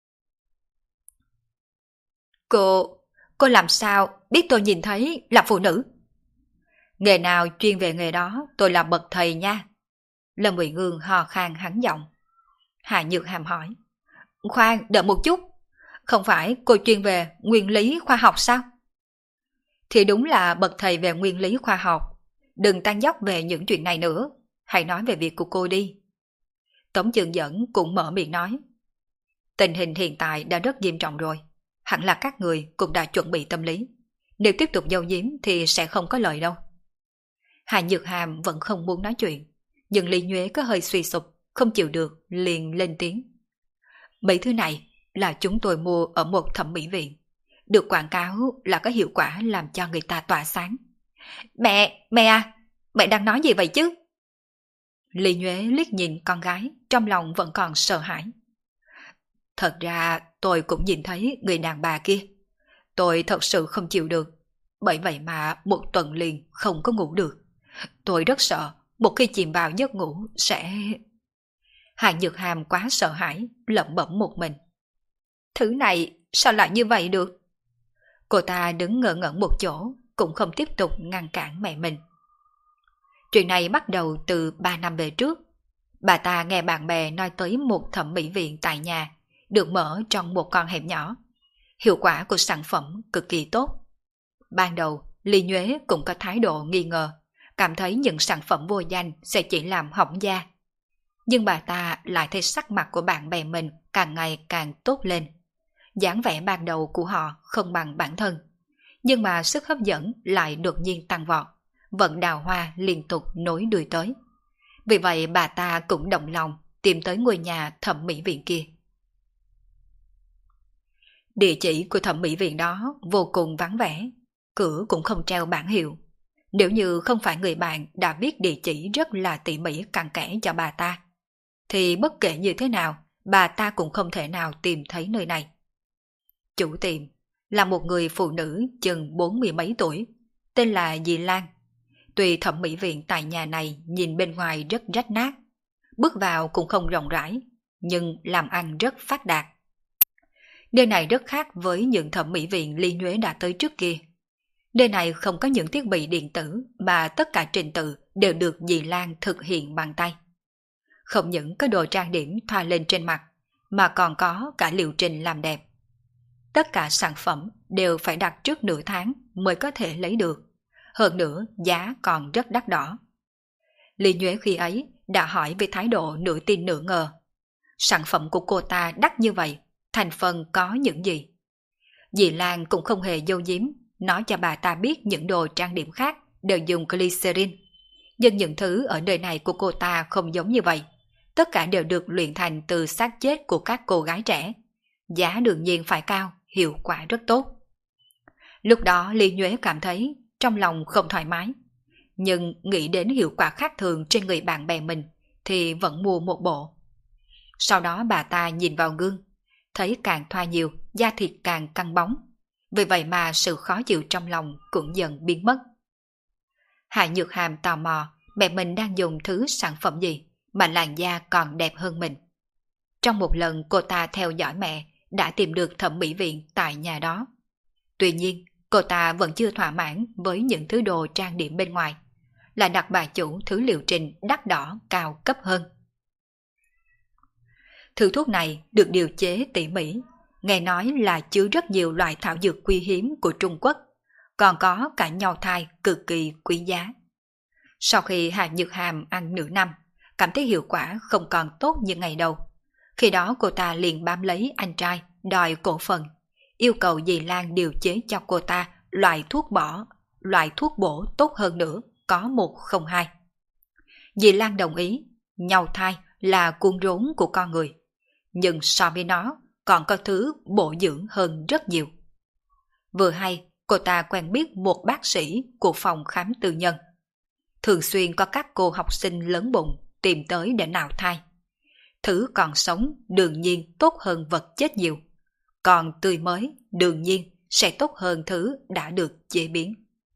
Cô làm sao biết tôi nhìn thấy là phụ nữ? Nghề nào chuyên về nghề đó, tôi là bậc thầy nha. Lâm Uyển Ngương hò khan hắn giọng. Hạ Nhược Hàm hỏi. Khoan, đợi một chút. Không phải cô chuyên về nguyên lý khoa học sao? Thì đúng là bậc thầy về nguyên lý khoa học. Đừng tăng dốc về những chuyện này nữa. Hãy nói về việc của cô đi. Tống Chương Dẫn cũng mở miệng nói. Tình hình hiện tại đã rất nghiêm trọng rồi. Hẳn là các người cũng đã chuẩn bị tâm lý. Nếu tiếp tục giấu giếm thì sẽ không có lợi đâu. Hạ Nhược Hàm vẫn không muốn nói chuyện. Nhưng Lý Nhuế có hơi suy sụp, không chịu được, liền lên tiếng. Mấy thứ này là chúng tôi mua ở một thẩm mỹ viện. Được quảng cáo là có hiệu quả làm cho người ta tỏa sáng. Mẹ à, mẹ đang nói gì vậy chứ? Lý Nhuế liếc nhìn con gái, trong lòng vẫn còn sợ hãi. Thật ra tôi cũng nhìn thấy người đàn bà kia. Tôi thật sự không chịu được. Bởi vậy mà một tuần liền không có ngủ được. Tôi rất sợ một khi chìm vào giấc ngủ sẽ... Hạ Nhược Hàm quá sợ hãi, lẩm bẩm một mình. Thứ này sao lại như vậy được? Cô ta đứng ngơ ngẩn một chỗ, cũng không tiếp tục ngăn cản mẹ mình. Chuyện này bắt đầu từ 3 năm về trước. Bà ta nghe bạn bè nói tới một thẩm mỹ viện tại nhà, được mở trong một con hẻm nhỏ. Hiệu quả của sản phẩm cực kỳ tốt. Ban đầu, Lý Nhuế cũng có thái độ nghi ngờ, cảm thấy những sản phẩm vô danh sẽ chỉ làm hỏng da. Nhưng bà ta lại thấy sắc mặt của bạn bè mình càng ngày càng tốt lên. Dáng vẻ ban đầu của họ không bằng bản thân, nhưng mà sức hấp dẫn lại đột nhiên tăng vọt, vận đào hoa liên tục nối đuôi tới. Vì vậy bà ta cũng động lòng tìm tới ngôi nhà thẩm mỹ viện kia. Địa chỉ của thẩm mỹ viện đó vô cùng vắng vẻ, cửa cũng không treo bảng hiệu. Nếu như không phải người bạn đã viết địa chỉ rất là tỉ mỉ cặn kẽ cho bà ta, thì bất kể như thế nào, bà ta cũng không thể nào tìm thấy nơi này. Chủ tiệm là một người phụ nữ chừng 40 mấy tuổi, tên là Dì Lan. Tuy thẩm mỹ viện tại nhà này nhìn bên ngoài rất rách nát, bước vào cũng không rộng rãi, nhưng làm ăn rất phát đạt. Nơi này rất khác với những thẩm mỹ viện Ly Nhuế đã tới trước kia. Nơi này không có những thiết bị điện tử mà tất cả trình tự đều được dì Lan thực hiện bằng tay. Không những có đồ trang điểm thoa lên trên mặt, mà còn có cả liệu trình làm đẹp. Tất cả sản phẩm đều phải đặt trước nửa tháng mới có thể lấy được. Hơn nữa giá còn rất đắt đỏ. Lý Nhuế khi ấy đã hỏi với thái độ nửa tin nửa ngờ. Sản phẩm của cô ta đắt như vậy, thành phần có những gì? Dì Lan cũng không hề giấu giếm, nói cho bà ta biết những đồ trang điểm khác đều dùng glycerin. Nhưng những thứ ở nơi này của cô ta không giống như vậy. Tất cả đều được luyện thành từ xác chết của các cô gái trẻ. Giá đương nhiên phải cao, hiệu quả rất tốt. Lúc đó Lý Nhuế cảm thấy trong lòng không thoải mái. Nhưng nghĩ đến hiệu quả khác thường trên người bạn bè mình thì vẫn mua một bộ. Sau đó bà ta nhìn vào gương, thấy càng thoa nhiều, da thịt càng căng bóng. Vì vậy mà sự khó chịu trong lòng cũng dần biến mất. Hạ Nhược Hàm tò mò mẹ mình đang dùng thứ sản phẩm gì mà làn da còn đẹp hơn mình. Trong một lần cô ta theo dõi mẹ đã tìm được thẩm mỹ viện tại nhà đó. Tuy nhiên, cô ta vẫn chưa thỏa mãn với những thứ đồ trang điểm bên ngoài, là đặt bà chủ thứ liệu trình đắt đỏ cao cấp hơn. Thứ thuốc này được điều chế tỉ mỉ, nghe nói là chứa rất nhiều loại thảo dược quý hiếm của Trung Quốc, còn có cả nho thai cực kỳ quý giá. Sau khi Hạ Nhược Hàm ăn nửa năm, cảm thấy hiệu quả không còn tốt như ngày đầu. Khi đó cô ta liền bám lấy anh trai, đòi cổ phần, yêu cầu dì Lan điều chế cho cô ta loại thuốc bổ tốt hơn nữa, có 102. Dì Lan đồng ý, nhau thai là cuốn rốn của con người, nhưng so với nó còn có thứ bổ dưỡng hơn rất nhiều. Vừa hay, cô ta quen biết một bác sĩ của phòng khám tư nhân. Thường xuyên có các cô học sinh lớn bụng tìm tới để nạo thai. Thứ còn sống đương nhiên tốt hơn vật chết nhiều, còn tươi mới đương nhiên sẽ tốt hơn thứ đã được chế biến.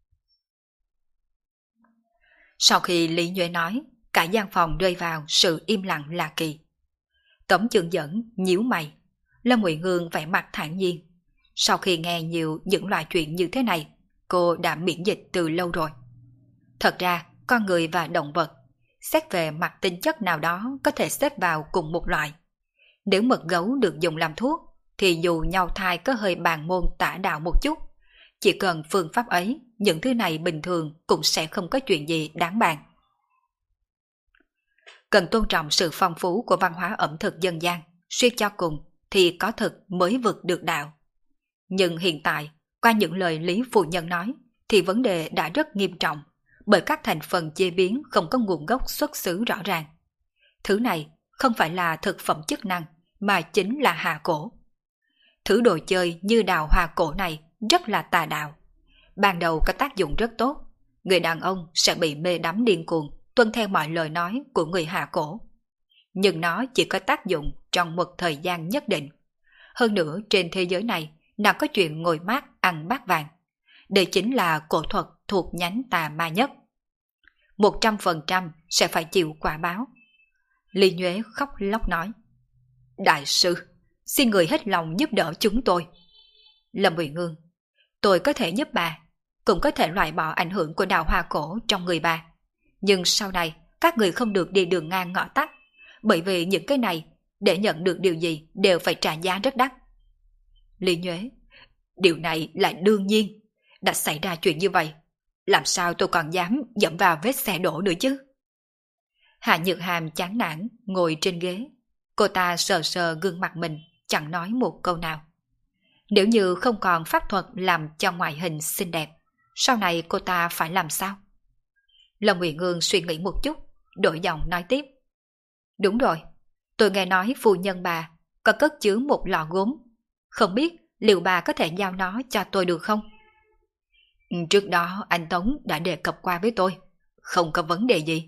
Sau khi Lý Nhuế nói, cả gian phòng rơi vào sự im lặng lạ kỳ. Tống Chương Dẫn nhíu mày, Lâm Ngụy Hương vẻ mặt thản nhiên. Sau khi nghe nhiều những loại chuyện như thế này, cô đã miễn dịch từ lâu rồi. Thật ra, con người và động vật, xét về mặt tính chất nào đó có thể xếp vào cùng một loại. Nếu mật gấu được dùng làm thuốc, thì dù nhau thai có hơi bàn môn tả đạo một chút, chỉ cần phương pháp ấy, những thứ này bình thường cũng sẽ không có chuyện gì đáng bàn. Cần tôn trọng sự phong phú của văn hóa ẩm thực dân gian, suy cho cùng thì có thực mới vượt được đạo. Nhưng hiện tại, qua những lời Lý Phu Nhân nói, thì vấn đề đã rất nghiêm trọng, bởi các thành phần chế biến không có nguồn gốc xuất xứ rõ ràng. Thứ này không phải là thực phẩm chức năng, mà chính là hà cổ. Thứ đồ chơi như đào hoa cổ này rất là tà đạo. Ban đầu có tác dụng rất tốt, người đàn ông sẽ bị mê đắm điên cuồng, tuân theo mọi lời nói của người hạ cổ. Nhưng nó chỉ có tác dụng trong một thời gian nhất định. Hơn nữa trên thế giới này nào có chuyện ngồi mát ăn bát vàng. Đây chính là cổ thuật thuộc nhánh tà ma nhất. 100% sẽ phải chịu quả báo. Lý Nhuế khóc lóc nói: Đại sư, xin người hết lòng giúp đỡ chúng tôi. Lâm Ngụy Hương: Tôi có thể giúp bà, cũng có thể loại bỏ ảnh hưởng của đào hoa cổ trong người bà. Nhưng sau này các người không được đi đường ngang ngõ tắt, bởi vì những cái này để nhận được điều gì đều phải trả giá rất đắt. Lý Nhuế: Điều này là đương nhiên. Đã xảy ra chuyện như vậy, làm sao tôi còn dám dẫm vào vết xe đổ nữa chứ? Hạ Nhược Hàm chán nản ngồi trên ghế. Cô ta sờ sờ gương mặt mình, chẳng nói một câu nào. Nếu như không còn pháp thuật làm cho ngoại hình xinh đẹp, sau này cô ta phải làm sao? Lâm Ngụy Hương suy nghĩ một chút, đổi giọng nói tiếp: Đúng rồi, tôi nghe nói phu nhân bà có cất chứa một lọ gốm. Không biết liệu bà có thể giao nó cho tôi được không? Trước đó anh Tống đã đề cập qua với tôi, không có vấn đề gì.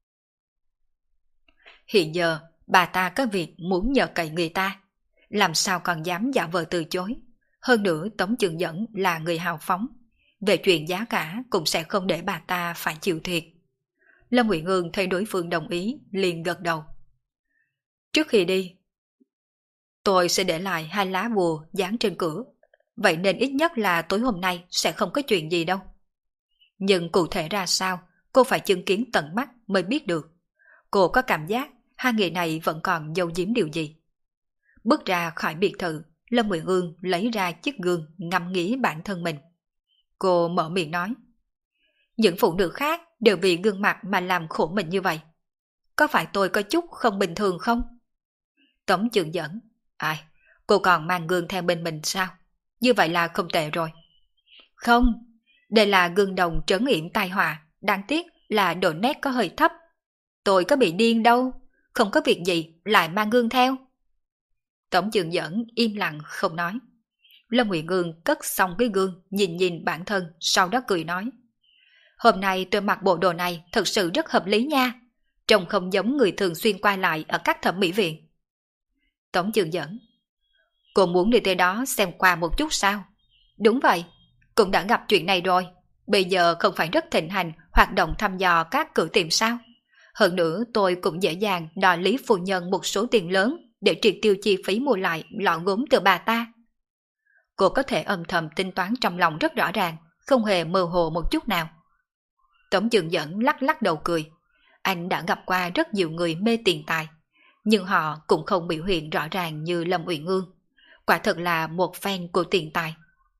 Hiện giờ bà ta có việc muốn nhờ cậy người ta, làm sao còn dám giả vờ từ chối. Hơn nữa Tống Trường Dẫn là người hào phóng, về chuyện giá cả cũng sẽ không để bà ta phải chịu thiệt. Lâm Nguyện Ương thấy đối phương đồng ý, liền gật đầu. Trước khi đi, tôi sẽ để lại 2 lá bùa dán trên cửa, vậy nên ít nhất là tối hôm nay sẽ không có chuyện gì đâu. Nhưng cụ thể ra sao, cô phải chứng kiến tận mắt mới biết được. Cô có cảm giác 2 người này vẫn còn giấu giếm điều gì. Bước ra khỏi biệt thự, Lâm Nguyện Ương lấy ra chiếc gương ngắm nghĩ bản thân mình. Cô mở miệng nói, những phụ nữ khác đều vì gương mặt mà làm khổ mình như vậy. Có phải tôi có chút không bình thường không? Tống Trường Dẫn, ai, cô còn mang gương theo bên mình sao? Như vậy là không tệ rồi. Không, đây là gương đồng trấn yểm tai họa, đáng tiếc là độ nét có hơi thấp. Tôi có bị điên đâu, không có việc gì lại mang gương theo. Tống Trường Dẫn im lặng không nói. Lâm Nguyện Ương cất xong cái gương, nhìn nhìn bản thân, sau đó cười nói. Hôm nay tôi mặc bộ đồ này thật sự rất hợp lý nha, trông không giống người thường xuyên qua lại ở các thẩm mỹ viện. Tống Trường Dẫn, cô muốn đi tới đó xem qua một chút sao? Đúng vậy, cũng đã gặp chuyện này rồi, bây giờ không phải rất thịnh hành hoạt động thăm dò các cửa tiệm sao? Hơn nữa tôi cũng dễ dàng đòi Lý phu nhân một số tiền lớn để triệt tiêu chi phí mua lại lọ gốm từ bà ta. Cô có thể âm thầm tính toán trong lòng rất rõ ràng, không hề mơ hồ một chút nào. Tống Trường Dẫn lắc lắc đầu cười. Anh đã gặp qua rất nhiều người mê tiền tài, nhưng họ cũng không biểu hiện rõ ràng như Lâm Uyển Ương. Quả thật là một fan của tiền tài.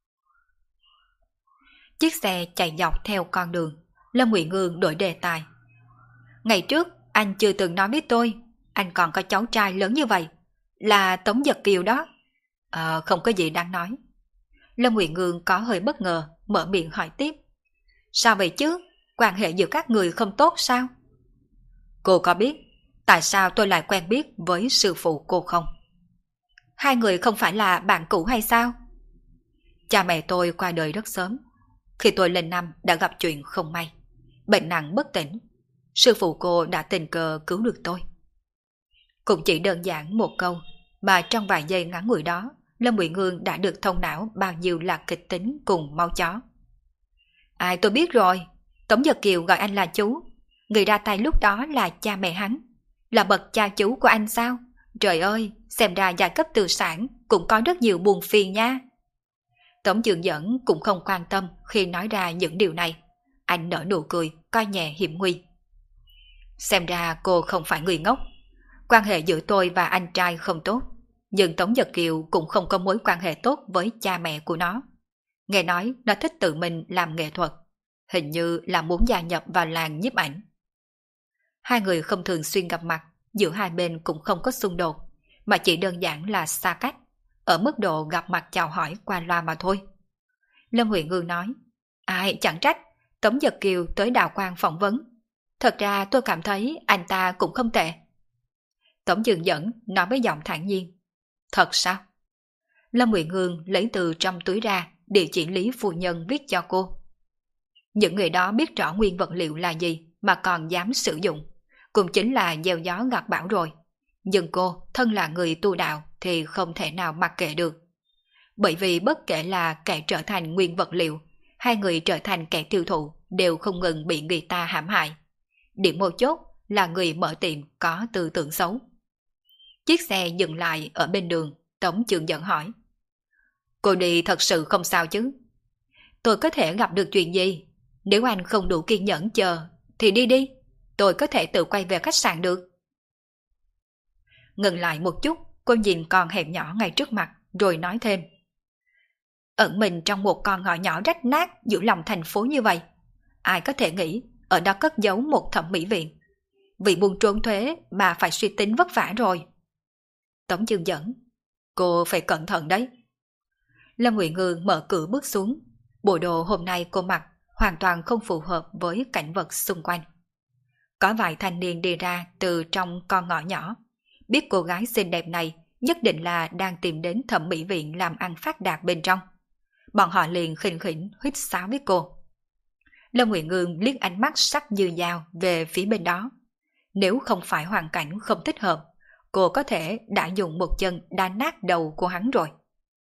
Chiếc xe chạy dọc theo con đường, Lâm Uyển Ương đổi đề tài. Ngày trước, anh chưa từng nói với tôi, anh còn có cháu trai lớn như vậy, là Tống Giật Kiều đó. Không có gì đáng nói. Lâm Uyển Ương có hơi bất ngờ, mở miệng hỏi tiếp. Sao vậy chứ? Quan hệ giữa các người không tốt sao? Cô có biết tại sao tôi lại quen biết với sư phụ cô không? 2 người không phải là bạn cũ hay sao? Cha mẹ tôi qua đời rất sớm. Khi tôi lên năm đã gặp chuyện không may, bệnh nặng bất tỉnh. Sư phụ cô đã tình cờ cứu được tôi. Cũng chỉ đơn giản một câu, mà trong vài giây ngắn ngủi đó, Lâm Uyển Ương đã được thông não bao nhiêu là kịch tính cùng máu chó. Ai tôi biết rồi, Tống Giật Kiều gọi anh là chú. Người ra tay lúc đó là cha mẹ hắn. Là bậc cha chú của anh sao? Trời ơi, xem ra giai cấp tư sản cũng có rất nhiều buồn phiền nha. Tống Trường Dẫn cũng không quan tâm khi nói ra những điều này. Anh nở nụ cười, coi nhẹ hiểm nguy. Xem ra cô không phải người ngốc. Quan hệ giữa tôi và anh trai không tốt, nhưng Tống Giật Kiều cũng không có mối quan hệ tốt với cha mẹ của nó. Nghe nói nó thích tự mình làm nghệ thuật, hình như là muốn gia nhập vào làng nhiếp ảnh. 2 người không thường xuyên gặp mặt, giữa hai bên cũng không có xung đột, mà chỉ đơn giản là xa cách, ở mức độ gặp mặt chào hỏi qua loa mà thôi. Lâm Uyển Ương nói, ai chẳng trách, Tống Giật Kiều tới Đào Quang phỏng vấn. Thật ra tôi cảm thấy anh ta cũng không tệ. Tống Trường Dẫn nói với giọng thản nhiên. Thật sao? Lâm Uyển Ương lấy từ trong túi ra địa chỉ Lý phu nhân viết cho cô. Những người đó biết rõ nguyên vật liệu là gì mà còn dám sử dụng, cũng chính là gieo gió gặt bão rồi. Nhưng cô, thân là người tu đạo thì không thể nào mặc kệ được. Bởi vì bất kể là kẻ trở thành nguyên vật liệu, hai người trở thành kẻ tiêu thụ đều không ngừng bị người ta hãm hại. Điểm mấu chốt là người mở tiệm có tư tưởng xấu. Chiếc xe dừng lại ở bên đường, Tống Trường Dẫn hỏi. Cô đi thật sự không sao chứ? Tôi có thể gặp được chuyện gì? Nếu anh không đủ kiên nhẫn chờ, thì đi đi. Tôi có thể tự quay về khách sạn được. Ngừng lại một chút, cô nhìn con hẻm nhỏ ngay trước mặt, rồi nói thêm. Ẩn mình trong một con ngõ nhỏ rách nát giữa lòng thành phố như vậy. Ai có thể nghĩ ở đó cất giấu một thẩm mỹ viện. Vì muốn trốn thuế mà phải suy tính vất vả rồi. Tống Trường Dẫn, cô phải cẩn thận đấy. Lâm Uyển Ương mở cửa bước xuống. Bộ đồ hôm nay cô mặc hoàn toàn không phù hợp với cảnh vật xung quanh. Có vài thanh niên đi ra từ trong con ngõ nhỏ. Biết cô gái xinh đẹp này nhất định là đang tìm đến thẩm mỹ viện làm ăn phát đạt bên trong. Bọn họ liền khinh khỉnh huýt sáo với cô. Lâm Uyển Ương liếc ánh mắt sắc như dao về phía bên đó. Nếu không phải hoàn cảnh không thích hợp, cô có thể đã dùng một chân đá nát đầu của hắn rồi.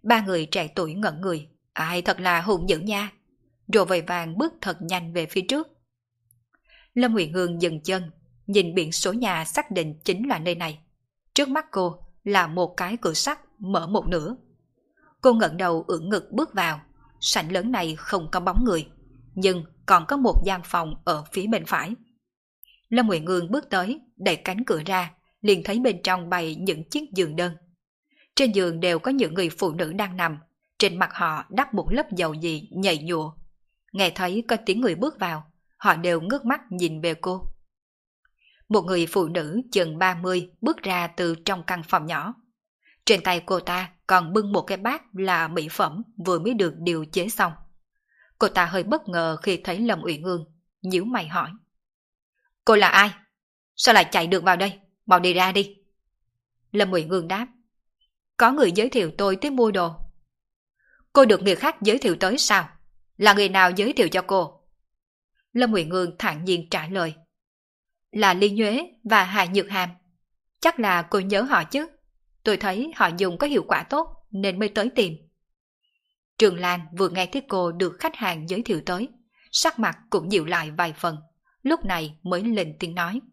Ba người trẻ tuổi ngẩn người, ai thật là hùng dữ nha, rồi vội vàng bước thật nhanh về phía trước. Lâm Uyển Hương dừng chân, nhìn biển số nhà xác định chính là nơi này. Trước mắt cô là một cái cửa sắt mở một nửa. Cô ngẩng đầu ưỡn ngực bước vào. Sảnh lớn này không có bóng người, nhưng còn có một gian phòng ở phía bên phải. Lâm Uyển Hương bước tới, đẩy cánh cửa ra, liền thấy bên trong bày những chiếc giường đơn. Trên giường đều có những người phụ nữ đang nằm, trên mặt họ đắp một lớp dầu gì nhầy nhụa. Nghe thấy có tiếng người bước vào, họ đều ngước mắt nhìn về cô. Một người phụ nữ chừng 30 bước ra từ trong căn phòng nhỏ. Trên tay cô ta còn bưng một cái bát là mỹ phẩm vừa mới được điều chế xong. Cô ta hơi bất ngờ khi thấy Lâm Uyển Hương, nhíu mày hỏi. Cô là ai? Sao lại chạy được vào đây? Mau đi ra đi. Lâm Uyển Hương đáp. Có người giới thiệu tôi tới mua đồ. Cô được người khác giới thiệu tới sao? Là người nào giới thiệu cho cô? Lâm Uyển Hương thản nhiên trả lời. Là Ly Nhuế và Hà Nhược Hàm. Chắc là cô nhớ họ chứ. Tôi thấy họ dùng có hiệu quả tốt nên mới tới tìm. Trường Lan vừa nghe thấy cô được khách hàng giới thiệu tới, sắc mặt cũng dịu lại vài phần, lúc này mới lên tiếng nói.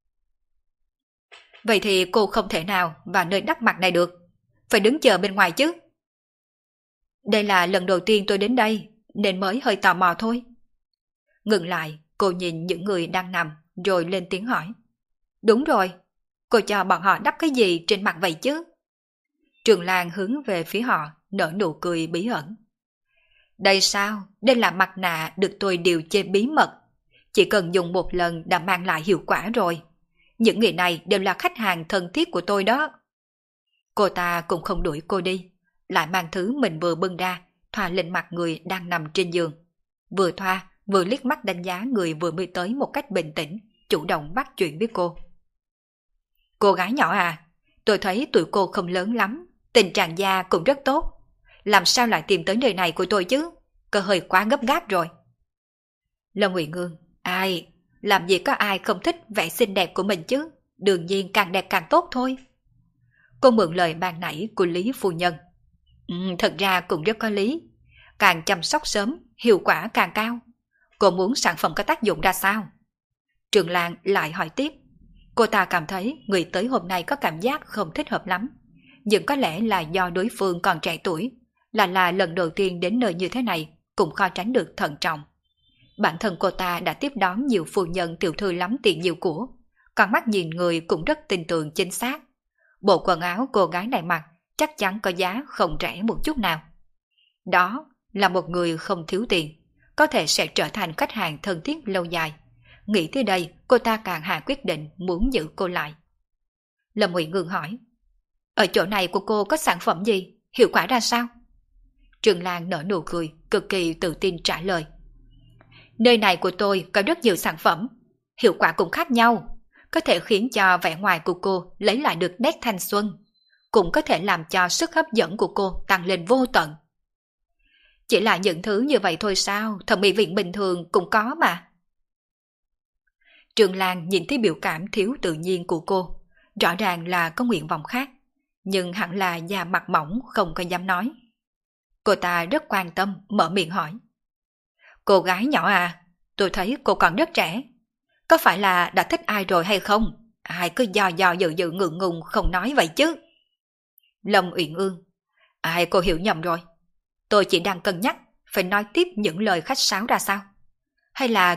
Vậy thì cô không thể nào vào nơi đắp mặt này được, phải đứng chờ bên ngoài chứ. Đây là lần đầu tiên tôi đến đây, nên mới hơi tò mò thôi. Ngừng lại, cô nhìn những người đang nằm, rồi lên tiếng hỏi. Đúng rồi, cô cho bọn họ đắp cái gì trên mặt vậy chứ? Trường Lan hướng về phía họ, nở nụ cười bí ẩn. Đây sao? Đây là mặt nạ được tôi điều chế bí mật. Chỉ cần dùng một lần đã mang lại hiệu quả rồi. Những người này đều là khách hàng thân thiết của tôi đó. Cô ta cũng không đuổi cô đi, lại mang thứ mình vừa bưng ra, thoa lên mặt người đang nằm trên giường. Vừa thoa, vừa liếc mắt đánh giá người vừa mới tới một cách bình tĩnh, chủ động bắt chuyện với cô. Cô gái nhỏ à, tôi thấy tuổi cô không lớn lắm, tình trạng da cũng rất tốt. Làm sao lại tìm tới nơi này của tôi chứ? Cơ hơi quá gấp gáp rồi. Lâm Uyển Hương, ai? Làm gì có ai không thích vẻ xinh đẹp của mình chứ? Đương nhiên càng đẹp càng tốt thôi. Cô mượn lời ban nãy của Lý phu nhân. Thật ra cũng rất có lý. Càng chăm sóc sớm, hiệu quả càng cao. Cô muốn sản phẩm có tác dụng ra sao? Trường Lan lại hỏi tiếp. Cô ta cảm thấy người tới hôm nay có cảm giác không thích hợp lắm. Nhưng có lẽ là do đối phương còn trẻ tuổi, là lần đầu tiên đến nơi như thế này, cũng khó tránh được thận trọng. Bản thân cô ta đã tiếp đón nhiều phu nhân tiểu thư lắm tiền nhiều của, con mắt nhìn người cũng rất tin tưởng chính xác. Bộ quần áo cô gái này mặc chắc chắn có giá không rẻ một chút nào. Đó là một người không thiếu tiền, có thể sẽ trở thành khách hàng thân thiết lâu dài. Nghĩ tới đây, cô ta càng hạ quyết định muốn giữ cô lại. Lâm Uyển Hương hỏi, ở chỗ này của cô có sản phẩm gì? Hiệu quả ra sao? Trường Lan nở nụ cười, cực kỳ tự tin trả lời. Nơi này của tôi có rất nhiều sản phẩm, hiệu quả cũng khác nhau, có thể khiến cho vẻ ngoài của cô lấy lại được nét thanh xuân, cũng có thể làm cho sức hấp dẫn của cô tăng lên vô tận. Chỉ là những thứ như vậy thôi sao? Thẩm mỹ viện bình thường cũng có mà. Trường Lan nhìn thấy biểu cảm thiếu tự nhiên của cô, rõ ràng là có nguyện vọng khác, nhưng hẳn là da mặt mỏng không có dám nói. Cô ta rất quan tâm, mở miệng hỏi. Cô gái nhỏ à, tôi thấy cô còn rất trẻ. Có phải là đã thích ai rồi hay không? Ai cứ do dự ngượng ngùng không nói vậy chứ? Lâm Uyển Ương, ai cô hiểu nhầm rồi. Tôi chỉ đang cân nhắc phải nói tiếp những lời khách sáo ra sao. Hay là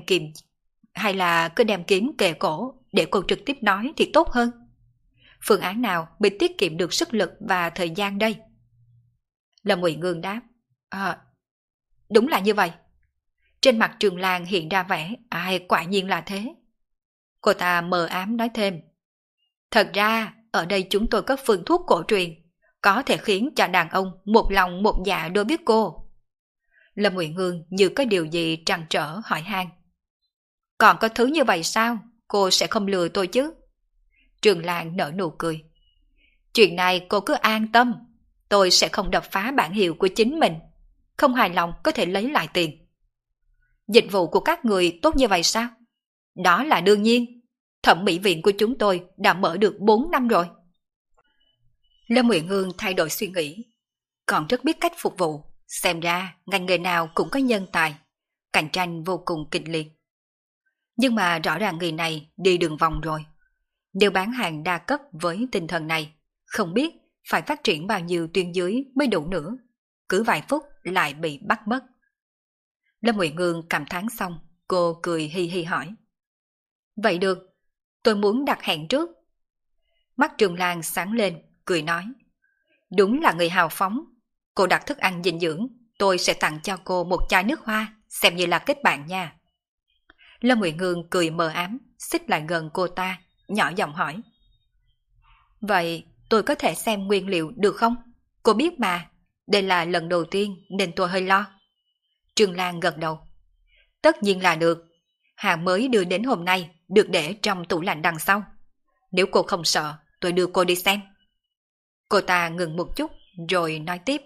cứ đem kiếm kề cổ để cô trực tiếp nói thì tốt hơn. Phương án nào mới tiết kiệm được sức lực và thời gian đây? Lâm Uyển Ương đáp. Đúng là như vậy. Trên mặt Trường Lan hiện ra vẻ, quả nhiên là thế. Cô ta mờ ám nói thêm. Thật ra, ở đây chúng tôi có phương thuốc cổ truyền, có thể khiến cho đàn ông một lòng một dạ đối với cô. Lâm Uyển Hương như có điều gì trăn trở hỏi han. Còn có thứ như vậy sao? Cô sẽ không lừa tôi chứ? Trường Lan nở nụ cười. Chuyện này cô cứ an tâm, tôi sẽ không đập phá bản hiệu của chính mình. Không hài lòng có thể lấy lại tiền. Dịch vụ của các người tốt như vậy sao? Đó là đương nhiên. Thẩm mỹ viện của chúng tôi đã mở được 4 năm rồi. Lâm Uyển Hương thay đổi suy nghĩ. còn rất biết cách phục vụ. Xem ra ngành nghề nào cũng có nhân tài. Cạnh tranh vô cùng kịch liệt. Nhưng mà rõ ràng người này đi đường vòng rồi. Nếu bán hàng đa cấp với tinh thần này, không biết phải phát triển bao nhiêu tuyến dưới mới đủ nữa. Cứ vài phút lại bị bắt mất. Lâm Ngụy Ngương cảm thán xong, cô cười hi hi hỏi. Vậy được, tôi muốn đặt hẹn trước. Mắt Trường Lan sáng lên, cười nói. Đúng là người hào phóng. Cô đặt thức ăn dinh dưỡng, tôi sẽ tặng cho cô một chai nước hoa, xem như là kết bạn nha. Lâm Ngụy Ngương cười mờ ám, xích lại gần cô ta, nhỏ giọng hỏi. Vậy tôi có thể xem nguyên liệu được không? Cô biết mà, đây là lần đầu tiên nên tôi hơi lo. Trường Lan gật đầu. Tất nhiên là được. Hàng mới đưa đến hôm nay được để trong tủ lạnh đằng sau. Nếu cô không sợ, tôi đưa cô đi xem. Cô ta ngừng một chút rồi nói tiếp.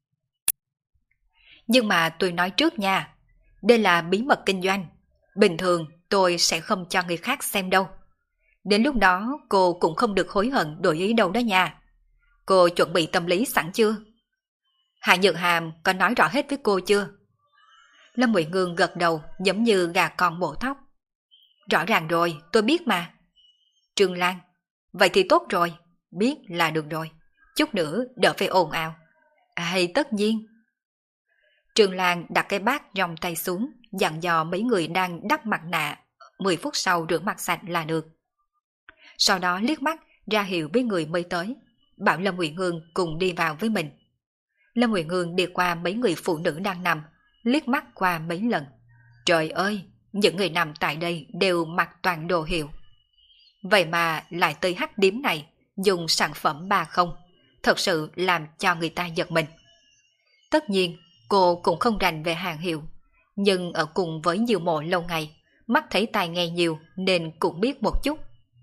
Nhưng mà tôi nói trước nha, đây là bí mật kinh doanh. Bình thường tôi sẽ không cho người khác xem đâu. Đến lúc đó cô cũng không được hối hận đổi ý đâu đó nha. Cô chuẩn bị tâm lý sẵn chưa? Hạ Nhược Hàm có nói rõ hết với cô chưa? Lâm Ngụy Ngương gật đầu giống như gà con bổ thóc. Rõ ràng rồi, tôi biết mà. Trương Lan, vậy thì tốt rồi, biết là được rồi. Chút nữa đỡ phải ồn ào. Hay tất nhiên. Trương Lan đặt cái bát trong tay xuống, dặn dò mấy người đang đắp mặt nạ, 10 phút sau rửa mặt sạch là được. Sau đó liếc mắt ra hiệu với người mới tới, bảo Lâm Ngụy Ngương cùng đi vào với mình. Lâm Ngụy Ngương đi qua mấy người phụ nữ đang nằm, liếc mắt qua mấy lần. Trời ơi, những người nằm tại đây đều mặc toàn đồ hiệu. Vậy mà lại tới hắc điếm này dùng sản phẩm 30, thật sự làm cho người ta giật mình. Tất nhiên, cô cũng không rành về hàng hiệu, nhưng ở cùng với nhiều mộ lâu ngày, mắt thấy tai nghe nhiều nên cũng biết một chút.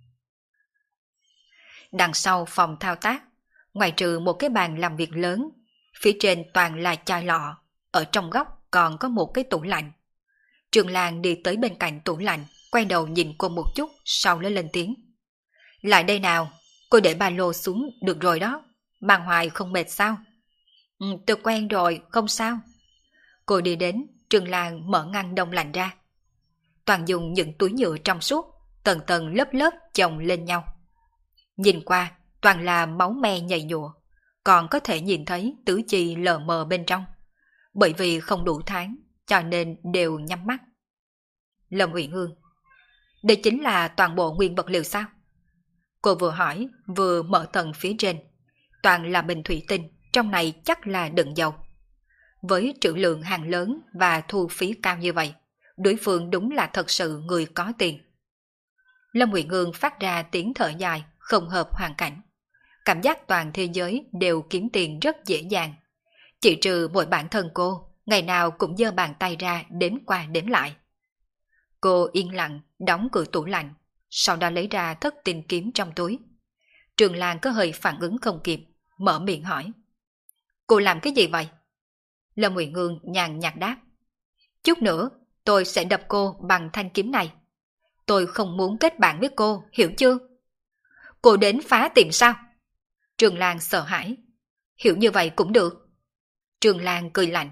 Đằng sau phòng thao tác, ngoài trừ một cái bàn làm việc lớn, phía trên toàn là chai lọ, ở trong góc còn có một cái tủ lạnh. Trường Lan đi tới bên cạnh tủ lạnh, quay đầu nhìn cô một chút, sau đó lên tiếng. Lại đây nào, cô để ba lô xuống được rồi đó, mang hoài không mệt sao? Tôi quen rồi, không sao. Cô đi đến, Trường Lan mở ngăn đông lạnh ra. Toàn dùng những túi nhựa trong suốt, tầng tầng lớp lớp chồng lên nhau. Nhìn qua, toàn là máu me nhầy nhụa, còn có thể nhìn thấy tứ chi lờ mờ bên trong. Bởi vì không đủ tháng, cho nên đều nhắm mắt. Lâm Uyển Hương, đây chính là toàn bộ nguyên vật liệu sao? Cô vừa hỏi, vừa mở tầng phía trên. Toàn là bình thủy tinh, trong này chắc là đựng dầu. Với trữ lượng hàng lớn và thu phí cao như vậy, đối phương đúng là thật sự người có tiền. Lâm Uyển Hương phát ra tiếng thở dài, không hợp hoàn cảnh. Cảm giác toàn thế giới đều kiếm tiền rất dễ dàng. Chỉ trừ mỗi bản thân cô, ngày nào cũng giơ bàn tay ra đếm qua đếm lại. Cô yên lặng đóng cửa tủ lạnh, sau đó lấy ra thất tinh kiếm trong túi. Trường Lan có hơi phản ứng không kịp, mở miệng hỏi. Cô làm cái gì vậy? Lâm Uyển Hương nhàn nhạt đáp. Chút nữa tôi sẽ đập cô bằng thanh kiếm này. Tôi không muốn kết bạn với cô, hiểu chưa? Cô đến phá tiệm sao? Trường Lan sợ hãi. Hiểu như vậy cũng được. Trường Lan cười lạnh.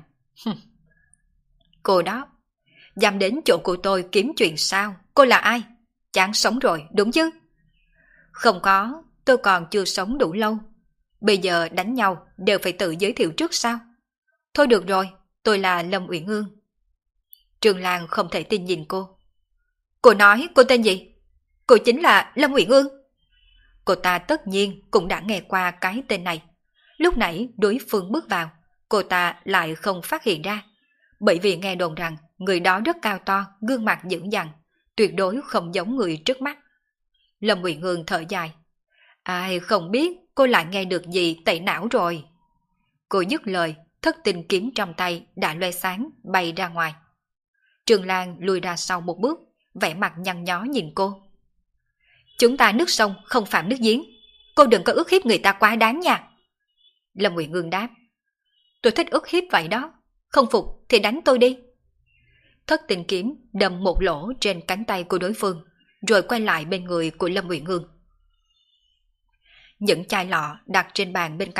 Cô đó, dám đến chỗ của tôi kiếm chuyện sao? Cô là ai? Chán sống rồi, đúng chứ? Không có, tôi còn chưa sống đủ lâu. Bây giờ đánh nhau đều phải tự giới thiệu trước sao? Thôi được rồi, tôi là Lâm Uyển Hương. Trường Lan không thể tin nhìn cô. Cô nói cô tên gì? Cô chính là Lâm Uyển Hương. Cô ta tất nhiên cũng đã nghe qua cái tên này. Lúc nãy đối phương bước vào, cô ta lại không phát hiện ra. Bởi vì nghe đồn rằng người đó rất cao to, gương mặt dữ dằn, tuyệt đối không giống người trước mắt. Lâm Uyển Hương thở dài. Ai không biết cô lại nghe được gì tẩy não rồi. Cô dứt lời, thất tinh kiếm trong tay đã loe sáng bay ra ngoài. Trường Lan lùi ra sau một bước, vẻ mặt nhăn nhó nhìn cô. Chúng ta nước sông không phạm nước giếng, cô đừng có ức hiếp người ta quá đáng nha. Lâm Uyển Hương đáp. Tôi thích ức hiếp vậy đó, không phục thì đánh tôi đi. Thất tinh kiếm đâm một lỗ trên cánh tay của đối phương, rồi quay lại bên người của Lâm Uyển Hương. Những chai lọ đặt trên bàn bên cạnh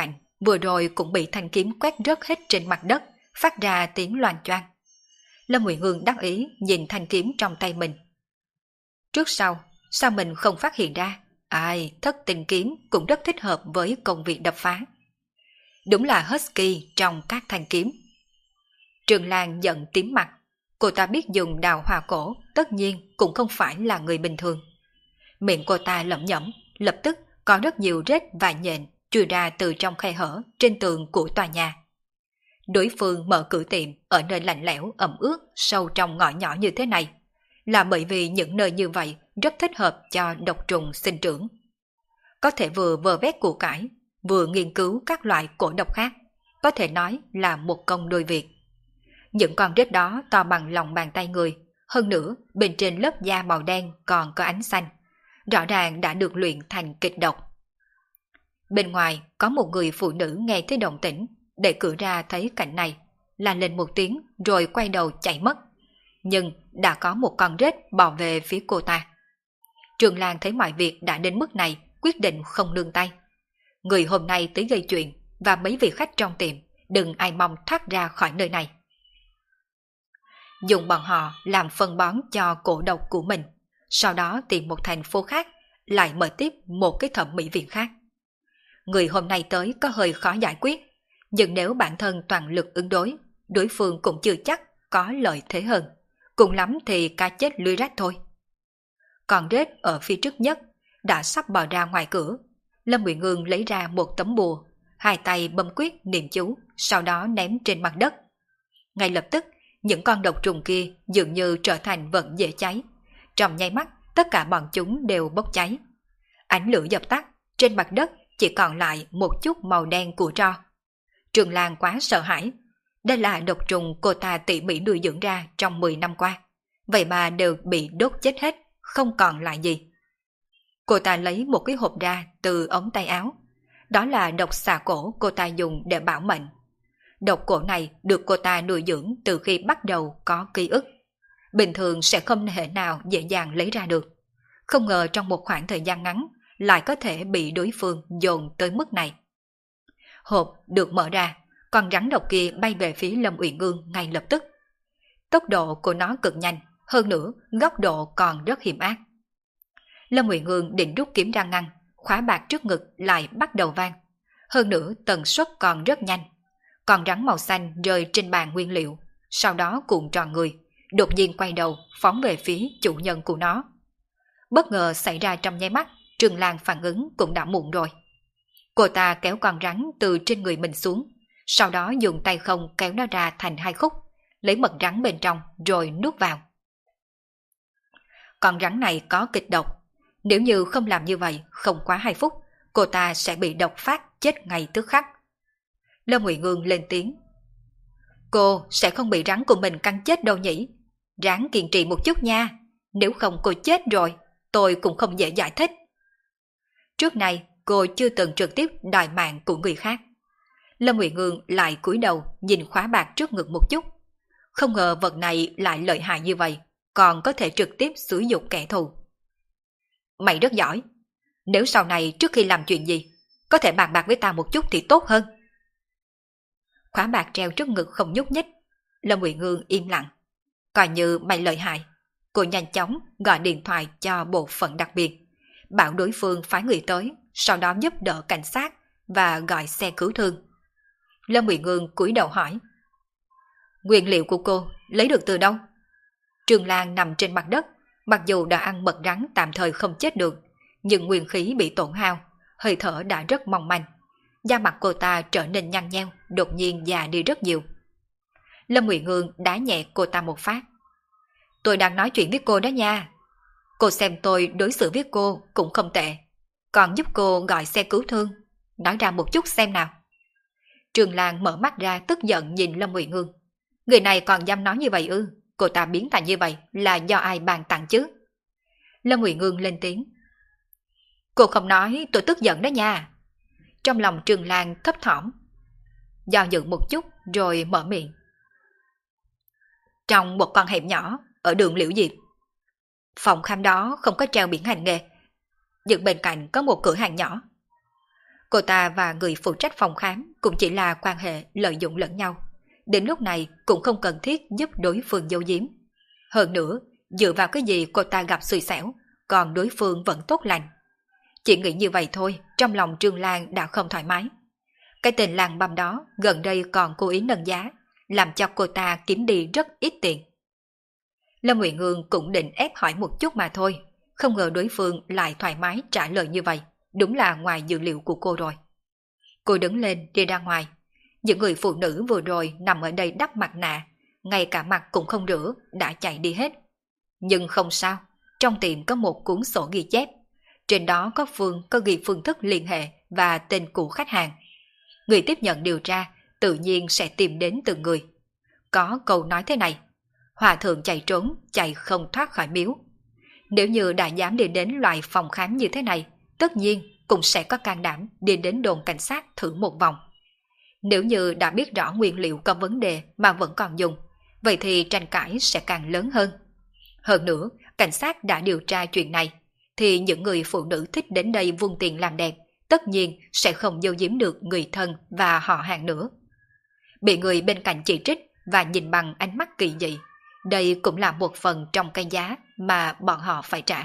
vừa rồi cũng bị thanh kiếm quét rớt hết trên mặt đất, phát ra tiếng loàn choang. Lâm Nguyện Ương đắc ý nhìn thanh kiếm trong tay mình. Trước sau, sao mình không phát hiện ra? Ai, thất tình kiếm cũng rất thích hợp với công việc đập phá. Đúng là Husky trong các thanh kiếm. Trường Lan giận tím mặt. Cô ta biết dùng đào hoa cổ, tất nhiên cũng không phải là người bình thường. Miệng cô ta lẩm nhẩm, lập tức có rất nhiều rết và nhện chui ra từ trong khe hở trên tường của tòa nhà. Đối phương mở cửa tiệm ở nơi lạnh lẽo, ẩm ướt, sâu trong ngõ nhỏ như thế này, là bởi vì những nơi như vậy rất thích hợp cho độc trùng sinh trưởng. Có thể vừa vơ vét củ cải, vừa nghiên cứu các loại cổ độc khác, có thể nói là một công đôi việc. Những con rết đó to bằng lòng bàn tay người, hơn nữa bên trên lớp da màu đen còn có ánh xanh, rõ ràng đã được luyện thành kịch độc. Bên ngoài có một người phụ nữ nghe thấy động tĩnh, đẩy cửa ra thấy cảnh này, la lên một tiếng rồi quay đầu chạy mất. Nhưng đã có một con rết bò về phía cô ta. Trường Lan thấy mọi việc đã đến mức này, quyết định không nương tay. Người hôm nay tới gây chuyện và mấy vị khách trong tiệm, đừng ai mong thoát ra khỏi nơi này. Dùng bọn họ làm phân bón cho cổ độc của mình, sau đó tìm một thành phố khác, lại mở tiếp một cái thẩm mỹ viện khác. Người hôm nay tới có hơi khó giải quyết, nhưng nếu bản thân toàn lực ứng đối, đối phương cũng chưa chắc có lợi thế hơn. Cùng lắm thì cá chết lưới rách thôi. Còn rết ở phía trước nhất đã sắp bò ra ngoài cửa. Lâm Nguyện Ương lấy ra một tấm bùa, hai tay bấm quyết niệm chú, sau đó ném trên mặt đất. Ngay lập tức, những con độc trùng kia dường như trở thành vật dễ cháy. Trong nháy mắt, tất cả bọn chúng đều bốc cháy. Ánh lửa dập tắt, trên mặt đất chỉ còn lại một chút màu đen của tro. Trường Lan quá sợ hãi. Đây là độc trùng cô ta tỉ mỉ nuôi dưỡng ra trong 10 năm qua. Vậy mà đều bị đốt chết hết, không còn lại gì. Cô ta lấy một cái hộp ra từ ống tay áo. Đó là độc xà cổ cô ta dùng để bảo mệnh. Độc cổ này được cô ta nuôi dưỡng từ khi bắt đầu có ký ức. Bình thường sẽ không thể nào dễ dàng lấy ra được. Không ngờ trong một khoảng thời gian ngắn lại có thể bị đối phương dồn tới mức này. Hộp được mở ra, con rắn độc kia bay về phía Lâm Uyển Ương ngay lập tức. Tốc độ của nó cực nhanh, hơn nữa góc độ còn rất hiểm ác. Lâm Uyển Ương định rút kiếm ra ngăn, khóa bạc trước ngực lại bắt đầu vang. Hơn nữa tần suất còn rất nhanh. Con rắn màu xanh rơi trên bàn nguyên liệu, sau đó cuộn tròn người, đột nhiên quay đầu phóng về phía chủ nhân của nó. Bất ngờ xảy ra trong nháy mắt, Trường Lan phản ứng cũng đã muộn rồi. Cô ta kéo con rắn từ trên người mình xuống, sau đó dùng tay không kéo nó ra thành hai khúc, lấy mật rắn bên trong rồi nuốt vào. Con rắn này có kịch độc, nếu như không làm như vậy không quá 2 phút, cô ta sẽ bị độc phát chết ngay tức khắc. Lâm Ngụy Ngương lên tiếng. Cô sẽ không bị rắn của mình cắn chết đâu nhỉ? Ráng kiên trì một chút nha, nếu không cô chết rồi, tôi cũng không dễ giải thích. Trước này cô chưa từng trực tiếp đòi mạng của người khác. Lâm Ngụy Ngương lại cúi đầu nhìn khóa bạc trước ngực một chút. Không ngờ vật này lại lợi hại như vậy, còn có thể trực tiếp sử dụng kẻ thù. Mày rất giỏi, nếu sau này trước khi làm chuyện gì, có thể bàn bạc với ta một chút thì tốt hơn. Khóa bạc treo trước ngực không nhúc nhích. Lâm Ngụy Ngương im lặng. Coi như mày lợi hại. Cô nhanh chóng gọi điện thoại cho bộ phận đặc biệt, bảo đối phương phái người tới, sau đó giúp đỡ cảnh sát và gọi xe cứu thương. Lâm Ngụy Ngương cúi đầu hỏi. Nguyên liệu của cô lấy được từ đâu? Trường Lan nằm trên mặt đất, mặc dù đã ăn mật rắn tạm thời không chết được, nhưng nguyên khí bị tổn hao, hơi thở đã rất mong manh. Da mặt cô ta trở nên nhăn nheo, đột nhiên già đi rất nhiều. Lâm Ngụy Ngương đá nhẹ cô ta một phát. Tôi đang nói chuyện với cô đó nha. Cô xem tôi đối xử với cô cũng không tệ, còn giúp cô gọi xe cứu thương. Nói ra một chút xem nào. Trường Lan mở mắt ra tức giận nhìn Lâm Ngụy Ngương. Người này còn dám nói như vậy ư? Cô ta biến thành như vậy là do ai bàn tặng chứ? Lâm Ngụy Ngương lên tiếng. Cô không nói tôi tức giận đó nha. Trong lòng Trường Lan thấp thỏm, do dự một chút rồi mở miệng. Trong một con hẻm nhỏ ở đường Liễu Diệp, phòng khám đó không có treo biển hành nghề, nhưng bên cạnh có một cửa hàng nhỏ. Cô ta và người phụ trách phòng khám cũng chỉ là quan hệ lợi dụng lẫn nhau. Đến lúc này cũng không cần thiết giúp đối phương giấu giếm. Hơn nữa, dựa vào cái gì cô ta gặp xui xẻo, còn đối phương vẫn tốt lành. Chỉ nghĩ như vậy thôi, trong lòng Trương Lan đã không thoải mái. Cái tên Lan Băm đó gần đây còn cố ý nâng giá, làm cho cô ta kiếm đi rất ít tiền. Lâm Uyển Ương cũng định ép hỏi một chút mà thôi, không ngờ đối phương lại thoải mái trả lời như vậy, đúng là ngoài dự liệu của cô rồi. Cô đứng lên đi ra ngoài. Những người phụ nữ vừa rồi nằm ở đây đắp mặt nạ, ngay cả mặt cũng không rửa, đã chạy đi hết. Nhưng không sao, trong tiệm có một cuốn sổ ghi chép. Trên đó có ghi phương thức liên hệ và tên của khách hàng. Người tiếp nhận điều tra tự nhiên sẽ tìm đến từng người. Có câu nói thế này: hòa thượng chạy trốn, chạy không thoát khỏi miếu. Nếu như đã dám đi đến loại phòng khám như thế này, tất nhiên cũng sẽ có can đảm đi đến đồn cảnh sát thử một vòng. Nếu như đã biết rõ nguyên liệu có vấn đề mà vẫn còn dùng, vậy thì tranh cãi sẽ càng lớn hơn. Hơn nữa, cảnh sát đã điều tra chuyện này, thì những người phụ nữ thích đến đây vung tiền làm đẹp, tất nhiên sẽ không giấu giếm được người thân và họ hàng nữa. Bị người bên cạnh chỉ trích và nhìn bằng ánh mắt kỳ dị, đây cũng là một phần trong cái giá mà bọn họ phải trả.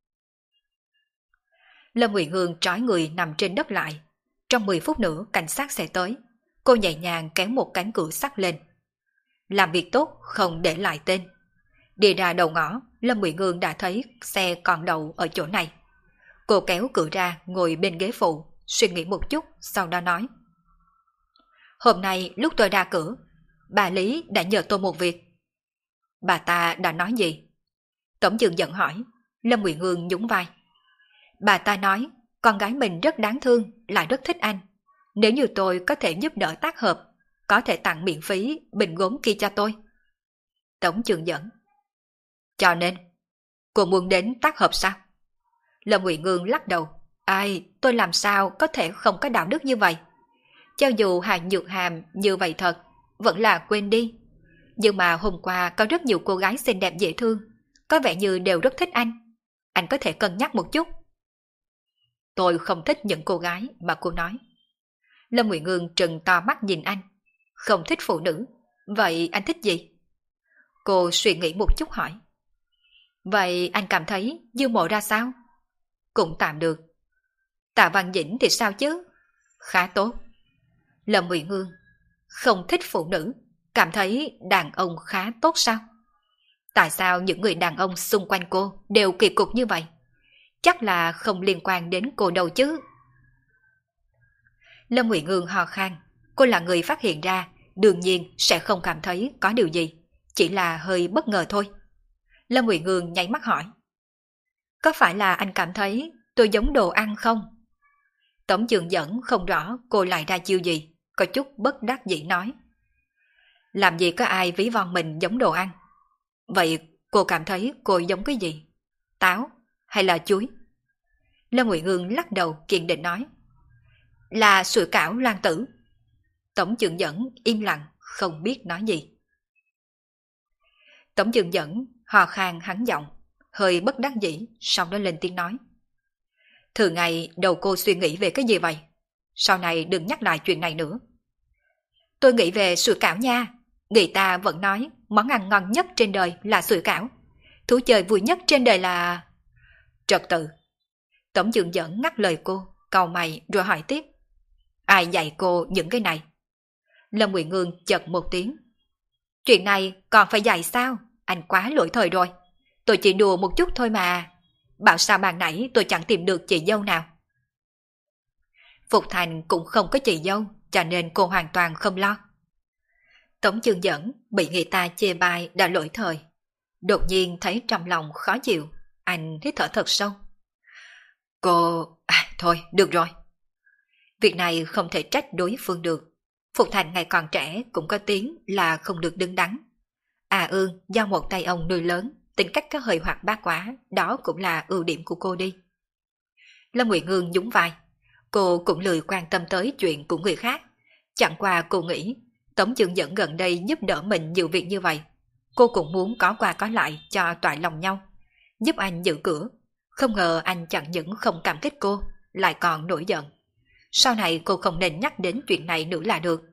Lâm Uyển Ương trói người nằm trên đất lại. Trong 10 phút nữa cảnh sát sẽ tới. Cô nhẹ nhàng kéo một cánh cửa sắt lên. Làm việc tốt không để lại tên. Đi ra đầu ngõ, Lâm Uyển Ương đã thấy xe còn đậu ở chỗ này. Cô kéo cửa ra ngồi bên ghế phụ, suy nghĩ một chút, sau đó nói: hôm nay lúc tôi ra cửa, bà Lý đã nhờ tôi một việc. Bà ta đã nói gì? Tổng trưởng giận hỏi. Lâm Uyển Ương nhún vai. Bà ta nói con gái mình rất đáng thương, lại rất thích anh. Nếu như tôi có thể giúp đỡ tác hợp, có thể tặng miễn phí bình gốm kia cho tôi. Tổng trưởng dẫn. Cho nên, cô muốn đến tác hợp sao? Lâm Uyển Ương lắc đầu. Ai, tôi làm sao có thể không có đạo đức như vậy? Cho dù Hà Nhược Hàm như vậy thật, vẫn là quên đi. Nhưng mà hôm qua có rất nhiều cô gái xinh đẹp dễ thương, có vẻ như đều rất thích anh. Anh có thể cân nhắc một chút. Tôi không thích những cô gái mà cô nói. Lâm Uyển Ương trừng to mắt nhìn anh. Không thích phụ nữ, vậy anh thích gì? Cô suy nghĩ một chút hỏi. Vậy anh cảm thấy Dương Mộ ra sao? Cũng tạm được. Tạ Văn Dĩnh thì sao chứ? Khá tốt. Lâm Uyển Ương. Không thích phụ nữ, cảm thấy đàn ông khá tốt sao? Tại sao những người đàn ông xung quanh cô đều kỳ cục như vậy? Chắc là không liên quan đến cô đâu chứ. Lâm Uyển Ương ho khan. Cô là người phát hiện ra, đương nhiên sẽ không cảm thấy có điều gì, chỉ là hơi bất ngờ thôi. Lâm Uyển Ương nháy mắt hỏi. Có phải là anh cảm thấy tôi giống đồ ăn không? Tổng trưởng dẫn không rõ cô lại ra chiêu gì, có chút bất đắc dĩ nói. Làm gì có ai ví von mình giống đồ ăn? Vậy cô cảm thấy cô giống cái gì? Táo hay là chuối? Lâm Uyển Ương lắc đầu kiên định nói. Là sủi cảo Loan Tử. Tổng trưởng dẫn im lặng, không biết nói gì. Tổng trưởng dẫn hò khan hắn giọng, hơi bất đắc dĩ, sau đó lên tiếng nói. Thường ngày đầu cô suy nghĩ về cái gì vậy? Sau này đừng nhắc lại chuyện này nữa. Tôi nghĩ về sủi cảo nha. Người ta vẫn nói món ăn ngon nhất trên đời là sủi cảo. Thú chơi vui nhất trên đời là... Trật tự. Tổng trưởng dẫn ngắt lời cô, cau mày rồi hỏi tiếp. Ai dạy cô những cái này? Lâm Uyển Ương chật một tiếng. Chuyện này còn phải dạy sao? Anh quá lỗi thời rồi. Tôi chỉ đùa một chút thôi mà. Bảo sao ban nãy tôi chẳng tìm được chị dâu nào. Phục Thành cũng không có chị dâu, cho nên cô hoàn toàn không lo. Tổng trưởng dẫn bị người ta chê bai đã lỗi thời. Đột nhiên thấy trong lòng khó chịu, anh hít thở thật sâu. Cô... thôi, được rồi. Việc này không thể trách đối phương được. Phục Thành ngày còn trẻ cũng có tiếng là không được đứng đắn. Ương do một tay ông nuôi lớn, tính cách có hơi hoạt bát quá, đó cũng là ưu điểm của cô đi. Lâm Uyển Ương nhún vai. Cô cũng lười quan tâm tới chuyện của người khác. Chẳng qua cô nghĩ, Tổng trưởng dẫn gần đây giúp đỡ mình nhiều việc như vậy. Cô cũng muốn có qua có lại cho toại lòng nhau. Giúp anh giữ cửa. Không ngờ anh chẳng những không cảm kích cô, lại còn nổi giận. Sau này cô không nên nhắc đến chuyện này nữa là được.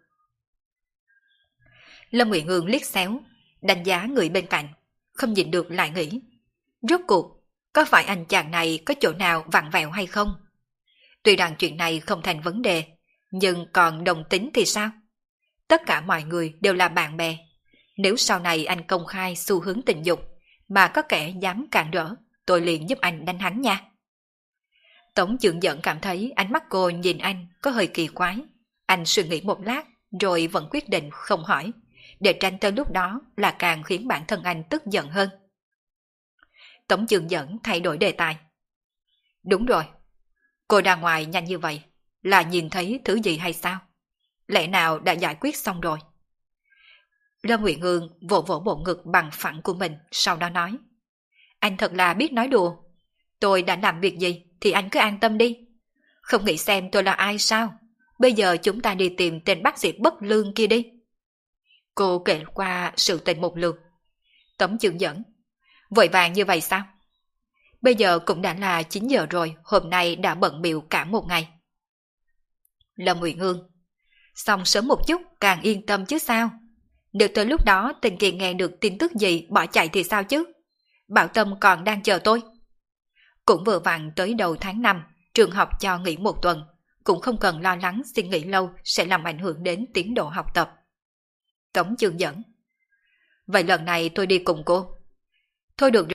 Lâm Nguyện Ương liếc xéo, đánh giá người bên cạnh, không nhìn được lại nghĩ. Rốt cuộc, có phải anh chàng này có chỗ nào vặn vẹo hay không? Tuy rằng chuyện này không thành vấn đề, nhưng còn đồng tính thì sao? Tất cả mọi người đều là bạn bè. Nếu sau này anh công khai xu hướng tình dục, mà có kẻ dám cản rỡ, tôi liền giúp anh đánh hắn nha. Tống Chương Dẫn cảm thấy ánh mắt cô nhìn anh có hơi kỳ quái. Anh suy nghĩ một lát, rồi vẫn quyết định không hỏi, để tránh tới lúc đó là càng khiến bản thân anh tức giận hơn. Tống Chương Dẫn thay đổi đề tài. Đúng rồi, cô ra ngoài nhanh như vậy, là nhìn thấy thứ gì hay sao? Lẽ nào đã giải quyết xong rồi? Lâm Nguyện Ương vỗ vỗ bộ ngực bằng phẳng của mình, sau đó nói. Anh thật là biết nói đùa. Tôi đã làm việc gì thì anh cứ an tâm đi. Không nghĩ xem tôi là ai sao? Bây giờ chúng ta đi tìm tên bác sĩ bất lương kia đi. Cô kể qua sự tình một lượt. Tống Chương Dẫn. Vội vàng như vậy sao? Bây giờ cũng đã là 9 giờ rồi, hôm nay đã bận bịu cả một ngày. Lâm Nguyện Ương. Xong sớm một chút càng yên tâm chứ sao? Nếu tới lúc đó Tình Kỳ nghe được tin tức gì bỏ chạy thì sao chứ? Bảo Tâm còn đang chờ tôi. Cũng vừa vặn tới đầu tháng 5, trường học cho nghỉ một tuần, cũng không cần lo lắng suy nghĩ lâu sẽ làm ảnh hưởng đến tiến độ học tập. Tống Chương Dẫn. Vậy lần này tôi đi cùng cô. Thôi được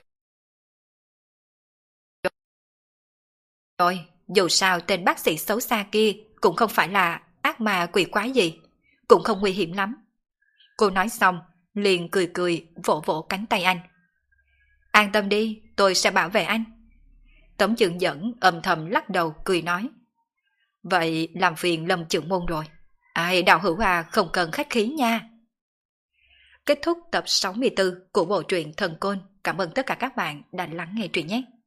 rồi, dù sao tên bác sĩ xấu xa kia cũng không phải là ác ma quỷ quái gì, cũng không nguy hiểm lắm. Cô nói xong, liền cười cười vỗ vỗ cánh tay anh. An tâm đi, tôi sẽ bảo vệ anh. Tống Chương Dẫn âm thầm lắc đầu cười nói. Vậy làm phiền Lâm trưởng môn rồi. Ai đạo hữu à, không cần khách khí nha. Kết thúc tập 64 của bộ truyện Thần Côn. Cảm ơn tất cả các bạn đã lắng nghe truyện nhé.